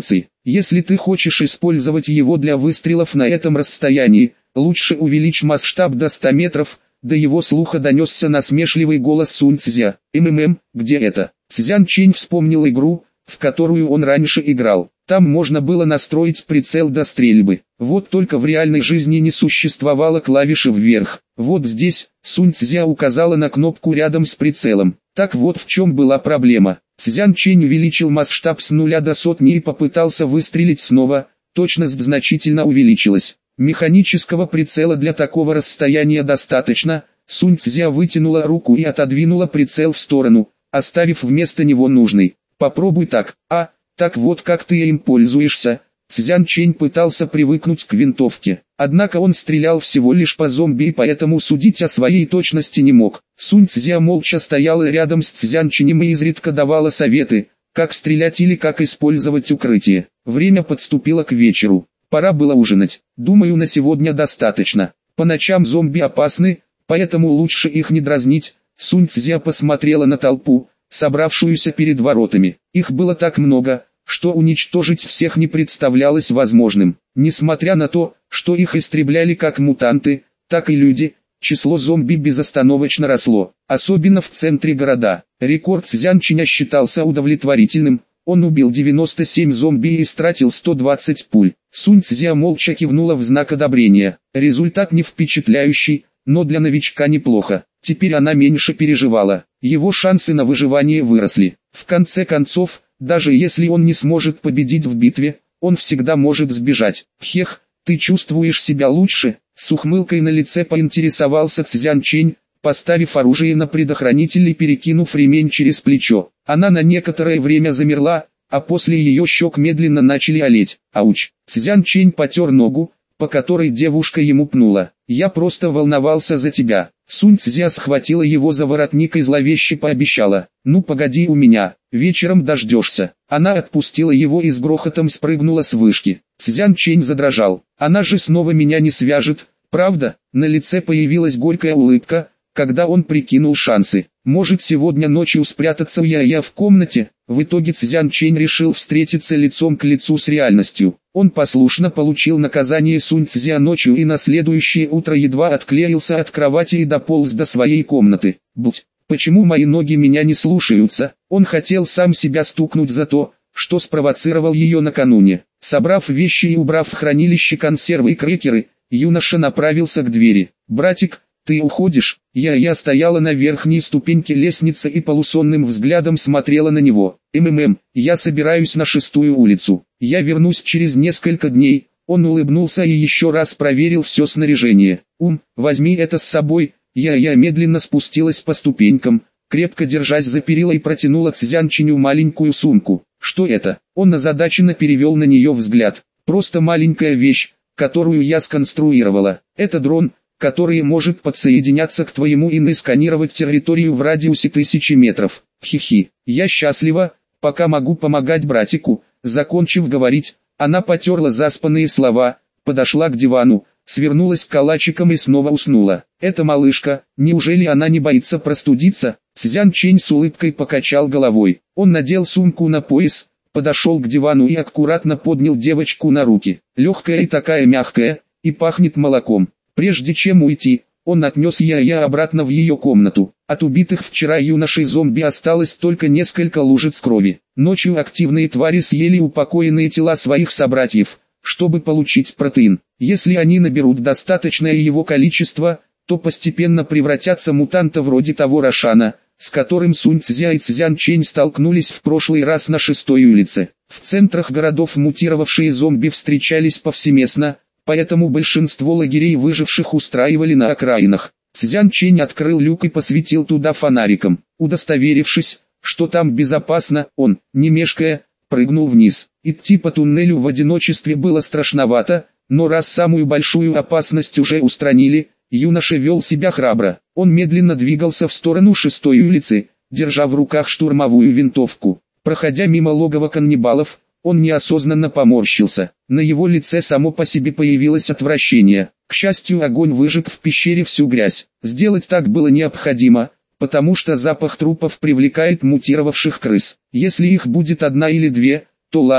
Если ты хочешь использовать его для выстрелов на этом расстоянии, лучше увеличь масштаб до ста метров. До его слуха донесся насмешливый голос Сунь Цзя. «МММ, где это?» Цзян Чэнь вспомнил игру, в которую он раньше играл. Там можно было настроить прицел до стрельбы. Вот только в реальной жизни не существовало клавиши вверх. Вот здесь, Сунь Цзя указала на кнопку рядом с прицелом. Так вот в чем была проблема. Цзян Чэнь увеличил масштаб с нуля до сотни и попытался выстрелить снова. Точность значительно увеличилась. Механического прицела для такого расстояния достаточно. Сунь Цзя вытянула руку и отодвинула прицел в сторону, оставив вместо него нужный. «Попробуй так, а, так вот как ты им пользуешься». Цзян Чэнь пытался привыкнуть к винтовке, однако он стрелял всего лишь по зомби и поэтому судить о своей точности не мог. Сунь Цзя молча стояла рядом с Цзян Чэнем и изредка давала советы, как стрелять или как использовать укрытие. Время подступило к вечеру. Пора было ужинать. Думаю, на сегодня достаточно. По ночам зомби опасны, поэтому лучше их не дразнить. Сунь Цзя посмотрела на толпу, собравшуюся перед воротами. Их было так много, что уничтожить всех не представлялось возможным. Несмотря на то, что их истребляли как мутанты, так и люди, число зомби безостановочно росло, особенно в центре города. Рекорд Цзян Чэня считался удовлетворительным. Он убил девяносто семь зомби и истратил сто двадцать пуль. Сунь Цзя молча кивнула в знак одобрения. Результат не впечатляющий, но для новичка неплохо. Теперь она меньше переживала. Его шансы на выживание выросли. В конце концов, даже если он не сможет победить в битве, он всегда может сбежать. «Хех, ты чувствуешь себя лучше?» С ухмылкой на лице поинтересовался Цзян Чэнь, поставив оружие на предохранитель и перекинув ремень через плечо. Она на некоторое время замерла, а после ее щек медленно начали олеть. Ауч! Цзян Чэнь потер ногу, по которой девушка ему пнула. «Я просто волновался за тебя». Сунь Цзя схватила его за воротник и зловеще пообещала: «Ну погоди у меня, вечером дождешься». Она отпустила его и с грохотом спрыгнула с вышки. Цзян Чэнь задрожал. «Она же снова меня не свяжет, правда?» На лице появилась горькая улыбка, когда он прикинул шансы. «Может сегодня ночью спрятаться у Я-Я в комнате?» В итоге Цзян Чэнь решил встретиться лицом к лицу с реальностью. Он послушно получил наказание Сунь Цзя ночью и на следующее утро едва отклеился от кровати и дополз до своей комнаты. «Будь, почему мои ноги меня не слушаются?» Он хотел сам себя стукнуть за то, что спровоцировал ее накануне. Собрав вещи и убрав в хранилище консервы и крекеры, юноша направился к двери. «Братик, ты уходишь?» Я-Я стояла на верхней ступеньке лестницы и полусонным взглядом смотрела на него. «МММ, я собираюсь на шестую улицу. Я вернусь через несколько дней». Он улыбнулся и еще раз проверил все снаряжение. «Ум, возьми это с собой». Я-Я медленно спустилась по ступенькам, крепко держась за перила и протянула Цзян Чэню маленькую сумку. «Что это?» Он озадаченно перевел на нее взгляд. «Просто маленькая вещь, которую я сконструировала. Это дрон, который может подсоединяться к твоему ИН и сканировать территорию в радиусе тысячи метров. Хи-хи, я счастлива, пока могу помогать братику». Закончив говорить, она потерла заспанные слова, подошла к дивану, свернулась калачиком и снова уснула. «Эта малышка, неужели она не боится простудиться?» Цзян Чэнь с улыбкой покачал головой. Он надел сумку на пояс, подошел к дивану и аккуратно поднял девочку на руки. Легкая и такая мягкая, и пахнет молоком. Прежде чем уйти, он отнес Я-Я обратно в ее комнату. От убитых вчера юношей зомби осталось только несколько лужиц крови. Ночью активные твари съели упокоенные тела своих собратьев, чтобы получить протеин. Если они наберут достаточное его количество, то постепенно превратятся в мутанта вроде того Рошана, с которым Сунь Цзя и Цзян Чэнь столкнулись в прошлый раз на шестой улице. В центрах городов мутировавшие зомби встречались повсеместно, поэтому большинство лагерей выживших устраивали на окраинах. Цзян Чэнь открыл люк и посветил туда фонариком. Удостоверившись, что там безопасно, он, не мешкая, прыгнул вниз. Идти по туннелю в одиночестве было страшновато, но раз самую большую опасность уже устранили, юноша вел себя храбро. Он медленно двигался в сторону шестой улицы, держа в руках штурмовую винтовку. Проходя мимо логова каннибалов, он неосознанно поморщился. На его лице само по себе появилось отвращение. К счастью, огонь выжег в пещере всю грязь. Сделать так было необходимо, потому что запах трупов привлекает мутировавших крыс. Если их будет одна или две, то ладно,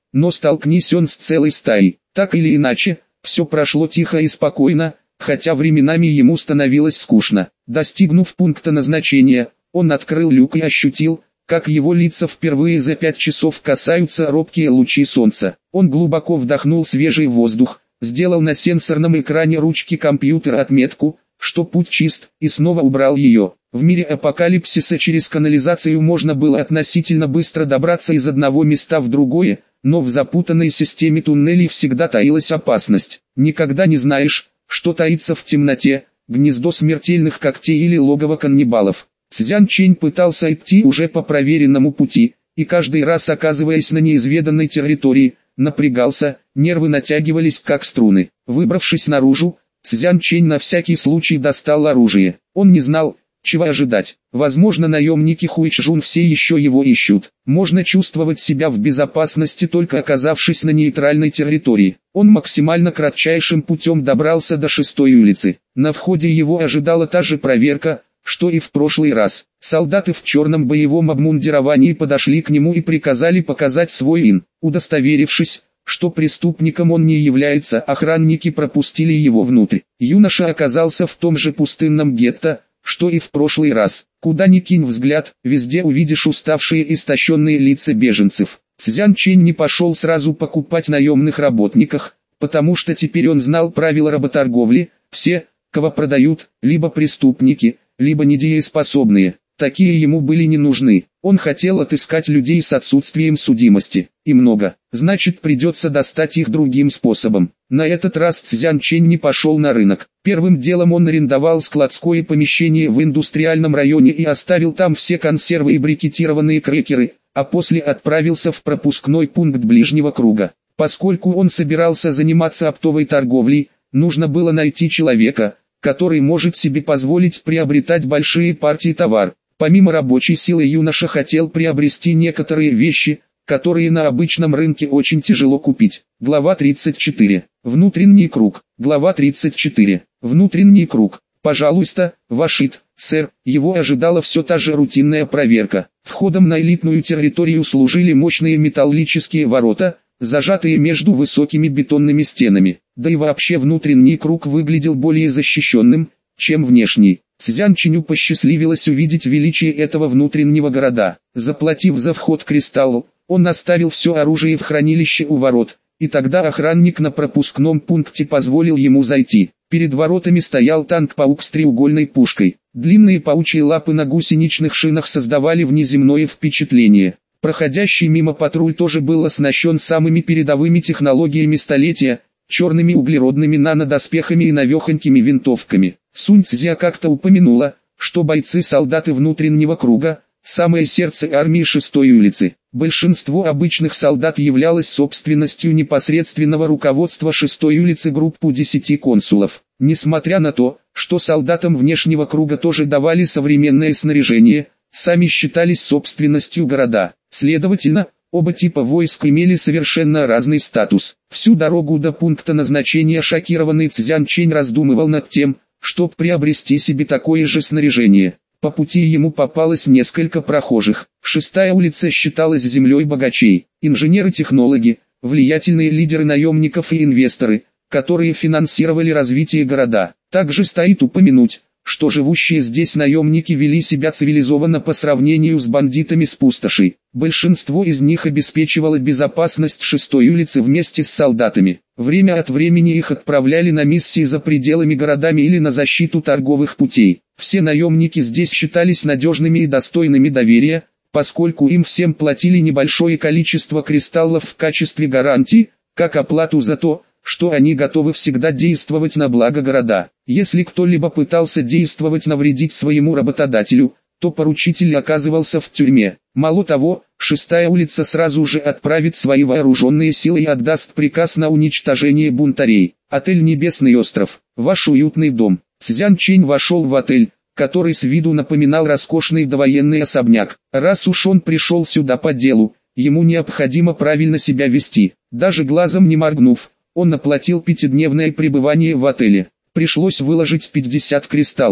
но столкнись он с целой стаей. Так или иначе, все прошло тихо и спокойно, хотя временами ему становилось скучно. Достигнув пункта назначения, он открыл люк и ощутил, как его лица впервые за пять часов касаются робкие лучи солнца. Он глубоко вдохнул свежий воздух, сделал на сенсорном экране ручки компьютера отметку, что путь чист, и снова убрал ее. В мире апокалипсиса через канализацию можно было относительно быстро добраться из одного места в другое, но в запутанной системе туннелей всегда таилась опасность. Никогда не знаешь, что таится в темноте, гнездо смертельных когтей или логово каннибалов. Цзян Чэнь пытался идти уже по проверенному пути, и каждый раз, оказываясь на неизведанной территории, напрягался, нервы натягивались как струны. Выбравшись наружу, Цзян Чэнь на всякий случай достал оружие. Он не знал, чего ожидать. Возможно, наемники Хуичжун все еще его ищут. Можно чувствовать себя в безопасности, только оказавшись на нейтральной территории. Он максимально кратчайшим путем добрался до шестой улицы. На входе его ожидала та же проверка, что и в прошлый раз. Солдаты в черном боевом обмундировании подошли к нему и приказали показать свой ин. Удостоверившись, что преступником он не является, охранники пропустили его внутрь. Юноша оказался в том же пустынном гетто, что и в прошлый раз. Куда ни кинь взгляд, везде увидишь уставшие и истощенные лица беженцев. Цзян Чэнь не пошел сразу покупать наемных работников, потому что теперь он знал правила работорговли: все, кого продают, либо преступники, либо недееспособные. Такие ему были не нужны. Он хотел отыскать людей с отсутствием судимости. И много. Значит, придется достать их другим способом. На этот раз Цзян Чэнь не пошел на рынок. Первым делом он арендовал складское помещение в индустриальном районе и оставил там все консервы и брикетированные крекеры, а после отправился в пропускной пункт ближнего круга. Поскольку он собирался заниматься оптовой торговлей, нужно было найти человека, который может себе позволить приобретать большие партии товара. Помимо рабочей силы, юноша хотел приобрести некоторые вещи, которые на обычном рынке очень тяжело купить. Глава тридцать четыре. Внутренний круг. Глава тридцать четыре. Внутренний круг. Пожалуйста, Вашит, сэр. Его ожидала все та же рутинная проверка. Входом на элитную территорию служили мощные металлические ворота, зажатые между высокими бетонными стенами. Да и вообще внутренний круг выглядел более защищенным, чем внешний. Цзян Чэню посчастливилось увидеть величие этого внутреннего города. Заплатив за вход кристаллу, он оставил все оружие в хранилище у ворот, и тогда охранник на пропускном пункте позволил ему зайти. Перед воротами стоял танк-паук с треугольной пушкой. Длинные паучьи лапы на гусеничных шинах создавали внеземное впечатление. Проходящий мимо патруль тоже был оснащен самыми передовыми технологиями столетия, черными углеродными нанодоспехами и навехонькими винтовками. Сунь Цзя как-то упомянула, что бойцы-солдаты внутреннего круга – самое сердце армии шестой улицы. Большинство обычных солдат являлось собственностью непосредственного руководства шестой улицы, группу десяти консулов. Несмотря на то, что солдатам внешнего круга тоже давали современное снаряжение, сами считались собственностью города. Следовательно, оба типа войск имели совершенно разный статус. Всю дорогу до пункта назначения шокированный Цзян Чэнь раздумывал над тем, чтобы приобрести себе такое же снаряжение. По пути ему попалось несколько прохожих. Шестая улица считалась землей богачей. Инженеры-технологи, влиятельные лидеры наемников и инвесторы, которые финансировали развитие города. Также стоит упомянуть, что живущие здесь наемники вели себя цивилизованно по сравнению с бандитами с пустоши. Большинство из них обеспечивало безопасность шестой улицы вместе с солдатами. Время от времени их отправляли на миссии за пределами городами или на защиту торговых путей. Все наемники здесь считались надежными и достойными доверия, поскольку им всем платили небольшое количество кристаллов в качестве гарантии, как оплату за то, что они готовы всегда действовать на благо города. Если кто-либо пытался действовать навредить своему работодателю, то поручитель оказывался в тюрьме. Мало того, шестая улица сразу же отправит свои вооруженные силы и отдаст приказ на уничтожение бунтарей. Отель «Небесный остров», ваш уютный дом. Цзян Чэнь вошел в отель, который с виду напоминал роскошный довоенный особняк. Раз уж он пришел сюда по делу, ему необходимо правильно себя вести. Даже глазом не моргнув, он оплатил пятидневное пребывание в отеле. Пришлось выложить пятьдесят кристаллов.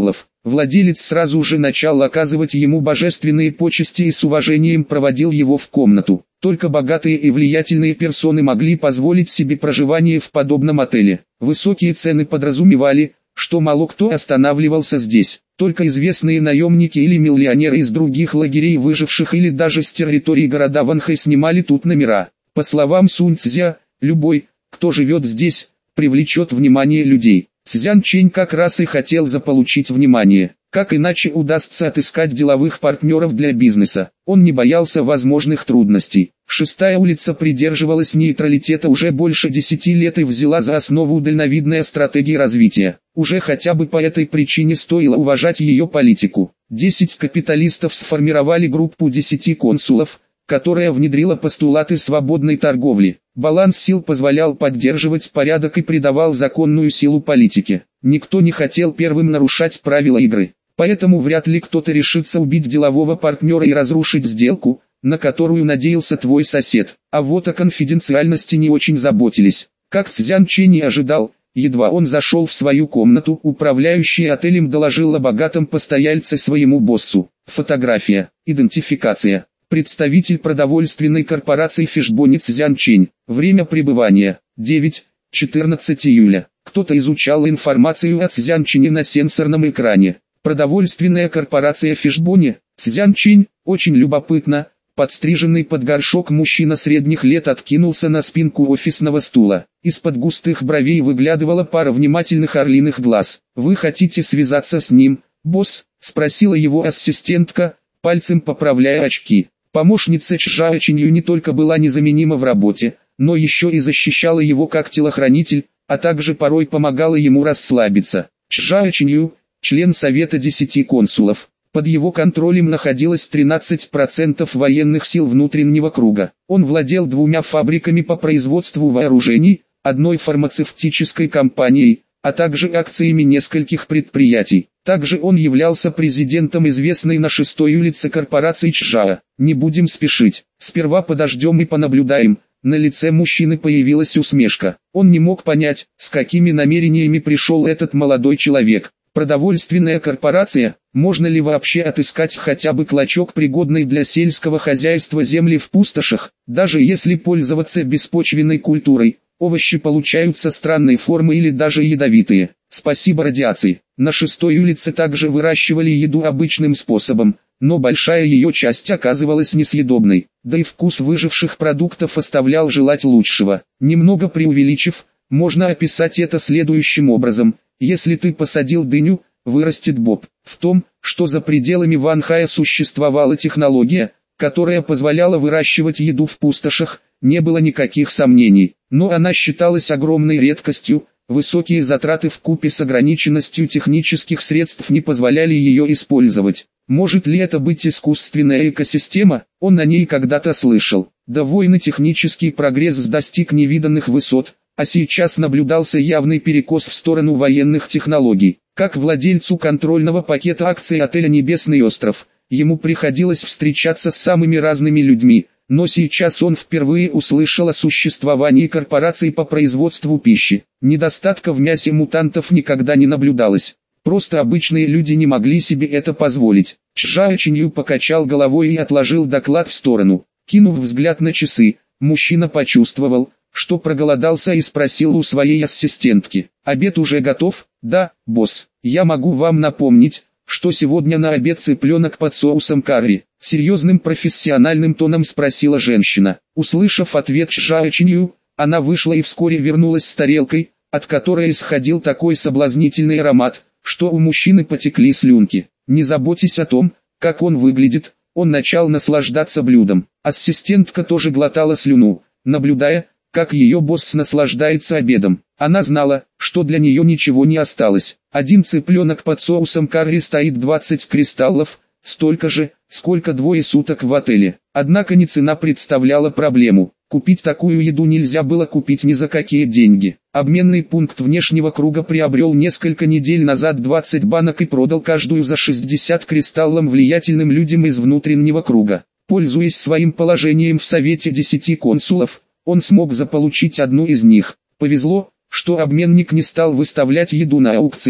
Владелец сразу же начал оказывать ему божественные почести и с уважением проводил его в комнату. Только богатые и влиятельные персоны могли позволить себе проживание в подобном отеле. Высокие цены подразумевали, что мало кто останавливался здесь. Только известные наемники или миллионеры из других лагерей выживших или даже с территории города Ванхэ снимали тут номера. По словам Сунь Цзя, любой, кто живет здесь, привлечет внимание людей. Цзян Чэнь как раз и хотел заполучить внимание. Как иначе удастся отыскать деловых партнеров для бизнеса? Он не боялся возможных трудностей. Шестая улица придерживалась нейтралитета уже больше десяти лет и взяла за основу дальновидные стратегии развития. Уже хотя бы по этой причине стоило уважать ее политику. Десять капиталистов сформировали группу десяти консулов, которая внедрила постулаты свободной торговли. Баланс сил позволял поддерживать порядок и придавал законную силу политике. Никто не хотел первым нарушать правила игры. Поэтому вряд ли кто-то решится убить делового партнера и разрушить сделку, на которую надеялся твой сосед. А вот о конфиденциальности не очень заботились. Как Цзян Чэнь и ожидал, едва он зашел в свою комнату, управляющий отелем доложил о богатом постояльце своему боссу. Фотография, идентификация. Представитель продовольственной корпорации Фишбони Цзян Чэнь. Время пребывания девять-четырнадцать июля. Кто-то изучал информацию о Цзян Чэне на сенсорном экране. Продовольственная корпорация Фишбони, Цзян Чэнь, очень любопытно. Подстриженный под горшок мужчина средних лет откинулся на спинку офисного стула. Из-под густых бровей выглядывала пара внимательных орлиных глаз. «Вы хотите связаться с ним, босс?» – спросила его ассистентка, пальцем поправляя очки. Помощница Чжао Чинью не только была незаменима в работе, но еще и защищала его как телохранитель, а также порой помогала ему расслабиться. Чжао Чинью, член Совета десяти консулов. Под его контролем находилось тринадцать процентов военных сил внутреннего круга. Он владел двумя фабриками по производству вооружений, одной фармацевтической компанией, а также акциями нескольких предприятий. Также он являлся президентом известной на шестой улице корпорации Чжао. Не будем спешить, сперва подождем и понаблюдаем. На лице мужчины появилась усмешка. Он не мог понять, с какими намерениями пришел этот молодой человек. Продовольственная корпорация, можно ли вообще отыскать хотя бы клочок пригодной для сельского хозяйства земли в пустошах, даже если пользоваться беспочвенной культурой, овощи получаются странной формы или даже ядовитые. Спасибо радиации. На шестой улице также выращивали еду обычным способом, но большая ее часть оказывалась несъедобной, да и вкус выживших продуктов оставлял желать лучшего. Немного преувеличив, можно описать это следующим образом. Если ты посадил дыню, вырастет боб. В том, что за пределами Ванхая существовала технология, которая позволяла выращивать еду в пустошах, не было никаких сомнений. Но она считалась огромной редкостью, высокие затраты вкупе с ограниченностью технических средств не позволяли ее использовать. Может ли это быть искусственная экосистема? Он о ней когда-то слышал. Да военно-технический прогресс достиг невиданных высот, а сейчас наблюдался явный перекос в сторону военных технологий. Как владельцу контрольного пакета акций отеля «Небесный остров», ему приходилось встречаться с самыми разными людьми, но сейчас он впервые услышал о существовании корпораций по производству пищи. Недостатка в мясе мутантов никогда не наблюдалось. Просто обычные люди не могли себе это позволить. Чжао Чинью покачал головой и отложил доклад в сторону. Кинув взгляд на часы, мужчина почувствовал, что проголодался и спросил у своей ассистентки: «Обед уже готов?» «Да, босс. Я могу вам напомнить, что сегодня на обед цыпленок под соусом карри», — серьезным профессиональным тоном спросила женщина. Услышав ответ Чжао Чинью, она вышла и вскоре вернулась с тарелкой, от которой исходил такой соблазнительный аромат, что у мужчины потекли слюнки. Не заботьтесь о том, как он выглядит, он начал наслаждаться блюдом. Ассистентка тоже глотала слюну, наблюдая, как ее босс наслаждается обедом. Она знала, что для нее ничего не осталось. Один цыпленок под соусом карри стоит двадцать кристаллов, столько же, сколько двое суток в отеле. Однако не цена представляла проблему. Купить такую еду нельзя было купить ни за какие деньги. Обменный пункт внешнего круга приобрел несколько недель назад двадцать банок и продал каждую за шестьдесят кристаллов влиятельным людям из внутреннего круга. Пользуясь своим положением в Совете десяти консулов, он смог заполучить одну из них. Повезло, что обменник не стал выставлять еду на аукцион,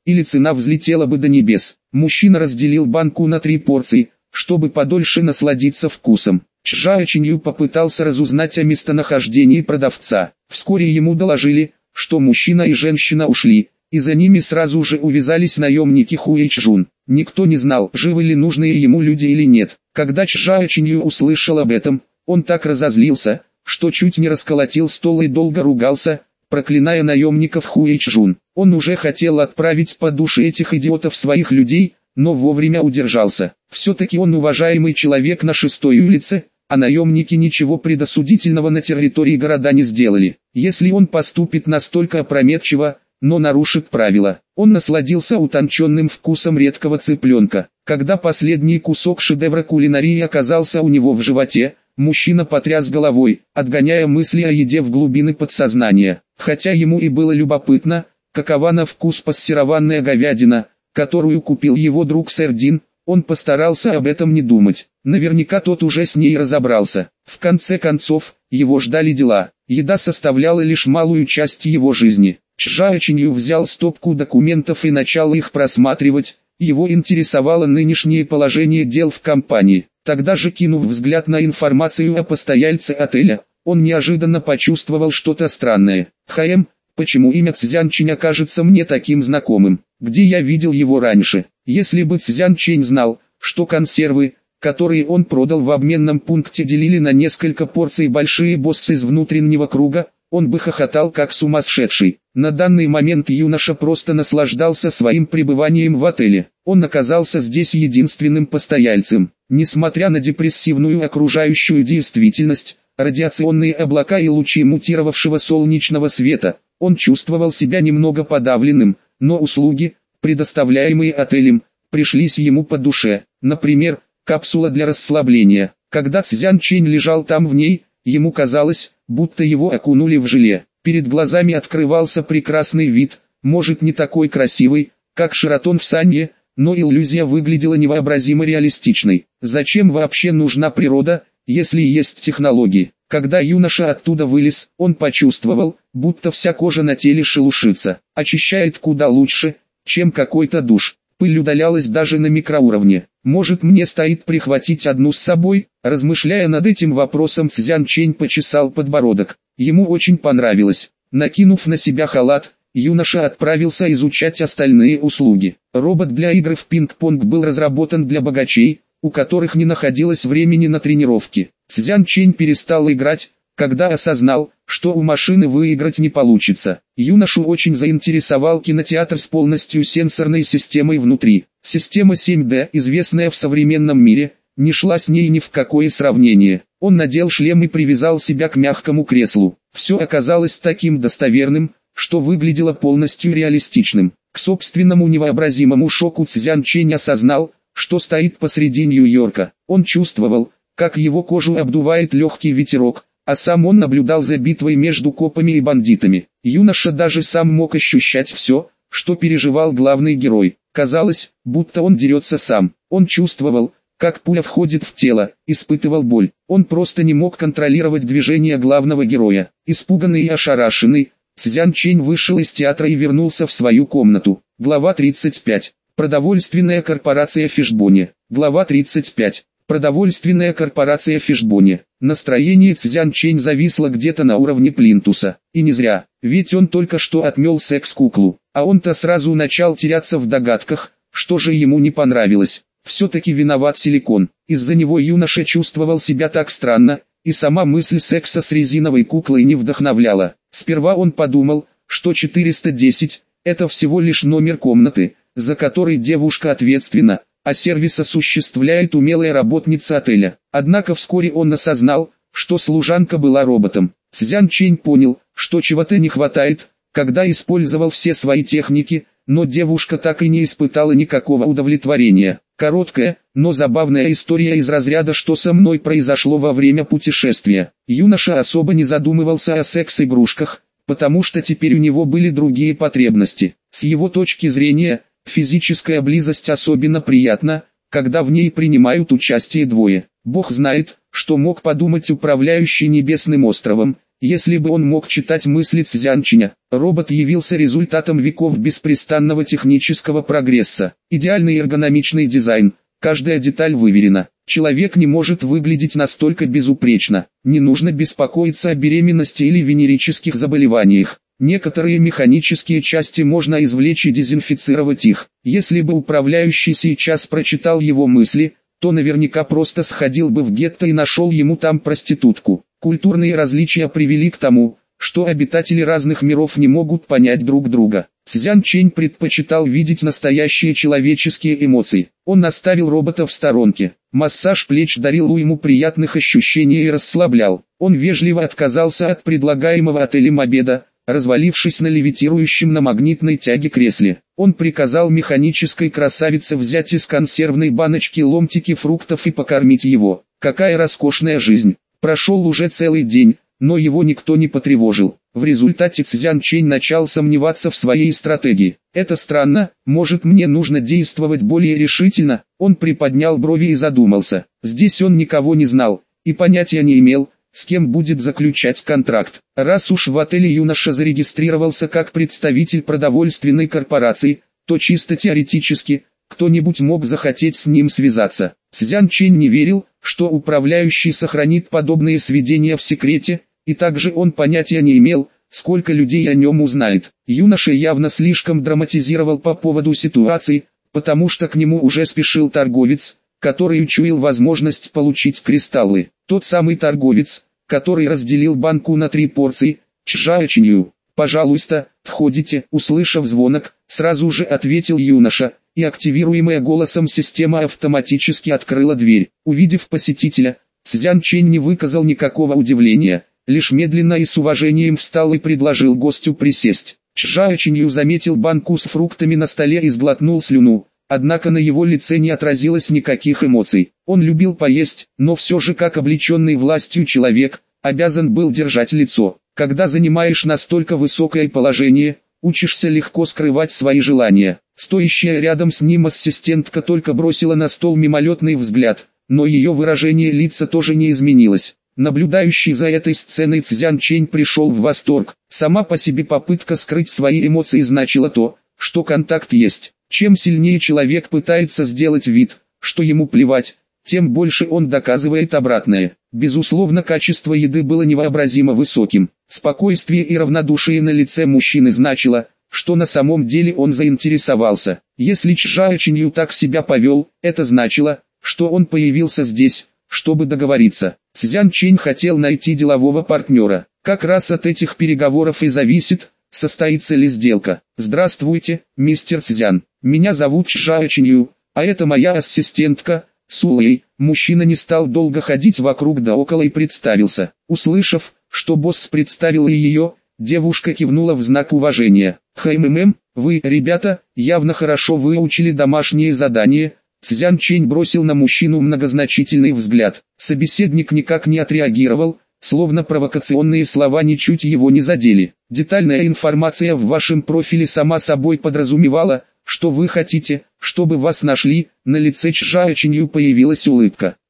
или цена взлетела бы до небес. Мужчина разделил банку на три порции, чтобы подольше насладиться вкусом. Чжао Чинью попытался разузнать о местонахождении продавца. Вскоре ему доложили, что мужчина и женщина ушли, и за ними сразу же увязались наемники Хуэйчжун. Никто не знал, живы ли нужные ему люди или нет. Когда Чжао Чинью услышал об этом, он так разозлился, что чуть не расколотил стол и долго ругался, проклиная наемников Хуэйчжун. Он уже хотел отправить по душе этих идиотов своих людей, но вовремя удержался. Все-таки он уважаемый человек на шестой улице, а наемники ничего предосудительного на территории города не сделали. Если он поступит настолько опрометчиво, но нарушит правила, он насладился утонченным вкусом редкого цыпленка. Когда последний кусок шедевра кулинарии оказался у него в животе, мужчина потряс головой, отгоняя мысли о еде в глубины подсознания. Хотя ему и было любопытно, какова на вкус пассерованная говядина, которую купил его друг сэр Дин, он постарался об этом не думать. Наверняка тот уже с ней разобрался. В конце концов, его ждали дела. Еда составляла лишь малую часть его жизни. Чжао Чинью взял стопку документов и начал их просматривать. Его интересовало нынешнее положение дел в компании. Тогда же, кинув взгляд на информацию о постояльце отеля, он неожиданно почувствовал что-то странное. «Хэм, почему имя Цзян Чинь окажется мне таким знакомым? Где я видел его раньше?» Если бы Цзян Чинь знал, что консервы, которые он продал в обменном пункте, делили на несколько порций большие боссы из внутреннего круга, он бы хохотал как сумасшедший. На данный момент юноша просто наслаждался своим пребыванием в отеле. Он оказался здесь единственным постояльцем. Несмотря на депрессивную окружающую действительность, радиационные облака и лучи мутировавшего солнечного света, он чувствовал себя немного подавленным, но услуги, предоставляемые отелем, пришлись ему по душе. Например, капсула для расслабления. Когда Цзян Чинь лежал там в ней, ему казалось, будто его окунули в желе. Перед глазами открывался прекрасный вид, может не такой красивый, как Шератон в Санье, но иллюзия выглядела невообразимо реалистичной. Зачем вообще нужна природа, если есть технологии? Когда юноша оттуда вылез, он почувствовал, будто вся кожа на теле шелушится. Очищает куда лучше, чем какой-то душ. Пыль удалялась даже на микроуровне. Может, мне стоит прихватить одну с собой? Размышляя над этим вопросом, Цзян Чинь почесал подбородок. Ему очень понравилось. Накинув на себя халат, юноша отправился изучать остальные услуги. Робот для игры в пинг-понг был разработан для богачей, у которых не находилось времени на тренировки. Цзян Чинь перестал играть, когда осознал, что у машины выиграть не получится. Юношу очень заинтересовал кинотеатр с полностью сенсорной системой внутри. Система семь дэ, известная в современном мире, не шла с ней ни в какое сравнение. Он надел шлем и привязал себя к мягкому креслу. Все оказалось таким достоверным, что выглядело полностью реалистичным. К собственному невообразимому шоку Цзян Чинь осознал, что стоит посреди Нью-Йорка. Он чувствовал, как его кожу обдувает легкий ветерок, а сам он наблюдал за битвой между копами и бандитами. Юноша даже сам мог ощущать все, что переживал главный герой. Казалось, будто он дерется сам. Он чувствовал, как пуля входит в тело, испытывал боль. Он просто не мог контролировать движения главного героя. Испуганный и ошарашенный, Цзян Чинь вышел из театра и вернулся в свою комнату. Глава тридцать пять. Продовольственная корпорация Фишбони. Глава тридцать пять. Продовольственная корпорация Фишбони. Настроение Цзян Чинь зависло где-то на уровне плинтуса. И не зря, ведь он только что отмел секс-куклу. А он-то сразу начал теряться в догадках, что же ему не понравилось. Все-таки виноват силикон. Из-за него юноша чувствовал себя так странно, и сама мысль секса с резиновой куклой не вдохновляла. Сперва он подумал, что четыреста десять – это всего лишь номер комнаты, за который девушка ответственна, а сервис осуществляет умелая работница отеля. Однако вскоре он осознал, что служанка была роботом. Цзян Чинь понял, что чего-то не хватает, когда использовал все свои техники, но девушка так и не испытала никакого удовлетворения. Короткая, но забавная история из разряда «Что со мной произошло во время путешествия». Юноша особо не задумывался о секс-игрушках, потому что теперь у него были другие потребности. С его точки зрения, физическая близость особенно приятна, когда в ней принимают участие двое. Бог знает, что мог подумать управляющий Небесным островом, Если бы он мог читать мысли Цзянчиня, робот явился результатом веков беспрестанного технического прогресса. Идеальный эргономичный дизайн, каждая деталь выверена. Человек не может выглядеть настолько безупречно. Не нужно беспокоиться о беременности или венерических заболеваниях. Некоторые механические части можно извлечь и дезинфицировать их. Если бы управляющий сейчас прочитал его мысли, то наверняка просто сходил бы в гетто и нашел ему там проститутку. Культурные различия привели к тому, что обитатели разных миров не могут понять друг друга. Цзян Чэнь предпочитал видеть настоящие человеческие эмоции. Он наставил робота в сторонке. Массаж плеч дарил ему приятных ощущений и расслаблял. Он вежливо отказался от предлагаемого отелем обеда, развалившись на левитирующем на магнитной тяге кресле. Он приказал механической красавице взять из консервной баночки ломтики фруктов и покормить его. Какая роскошная жизнь! Прошел уже целый день, но его никто не потревожил. В результате Цзян Чэнь начал сомневаться в своей стратегии. Это странно, может мне нужно действовать более решительно? Он приподнял брови и задумался. Здесь он никого не знал, и понятия не имел, с кем будет заключать контракт. Раз уж в отеле юноша зарегистрировался как представитель продовольственной корпорации, то чисто теоретически, кто-нибудь мог захотеть с ним связаться. Цзян Чэнь не верил, что управляющий сохранит подобные сведения в секрете, и также он понятия не имел, сколько людей о нем узнает. Юноша явно слишком драматизировал по поводу ситуации, потому что к нему уже спешил торговец, который учуял возможность получить кристаллы. Тот самый торговец, который разделил банку на три порции, Чжаочинью. «Пожалуйста, входите», услышав звонок, сразу же ответил юноша, и активируемая голосом система автоматически открыла дверь. Увидев посетителя, Цзян Чэнь не выказал никакого удивления, лишь медленно и с уважением встал и предложил гостю присесть. Чжаочинью заметил банку с фруктами на столе и сглотнул слюну, однако на его лице не отразилось никаких эмоций. Он любил поесть, но все же как облеченный властью человек, обязан был держать лицо. Когда занимаешь настолько высокое положение, учишься легко скрывать свои желания. Стоящая рядом с ним ассистентка только бросила на стол мимолетный взгляд, но ее выражение лица тоже не изменилось. Наблюдающий за этой сценой Цзян Чэнь пришел в восторг. Сама по себе попытка скрыть свои эмоции значила то, что контакт есть. Чем сильнее человек пытается сделать вид, что ему плевать, тем больше он доказывает обратное. Безусловно, качество еды было невообразимо высоким. Спокойствие и равнодушие на лице мужчины значило, что на самом деле он заинтересовался. Если Чжаочинью так себя повел, это значило, что он появился здесь, чтобы договориться. Цзян Чэнь хотел найти делового партнера. Как раз от этих переговоров и зависит, состоится ли сделка. «Здравствуйте, мистер Цзян. Меня зовут Чжаочинью, а это моя ассистентка, Сулэй». Мужчина не стал долго ходить вокруг да около и представился. Услышав, что босс представил и ее, девушка кивнула в знак уважения. «ХММ, вы, ребята, явно хорошо выучили домашнее задание». Цзян Чэнь бросил на мужчину многозначительный взгляд. Собеседник никак не отреагировал, словно провокационные слова ничуть его не задели. Детальная информация в вашем профиле сама собой подразумевала, что вы хотите, чтобы вас нашли. На лице Чжаочинью появилась улыбка.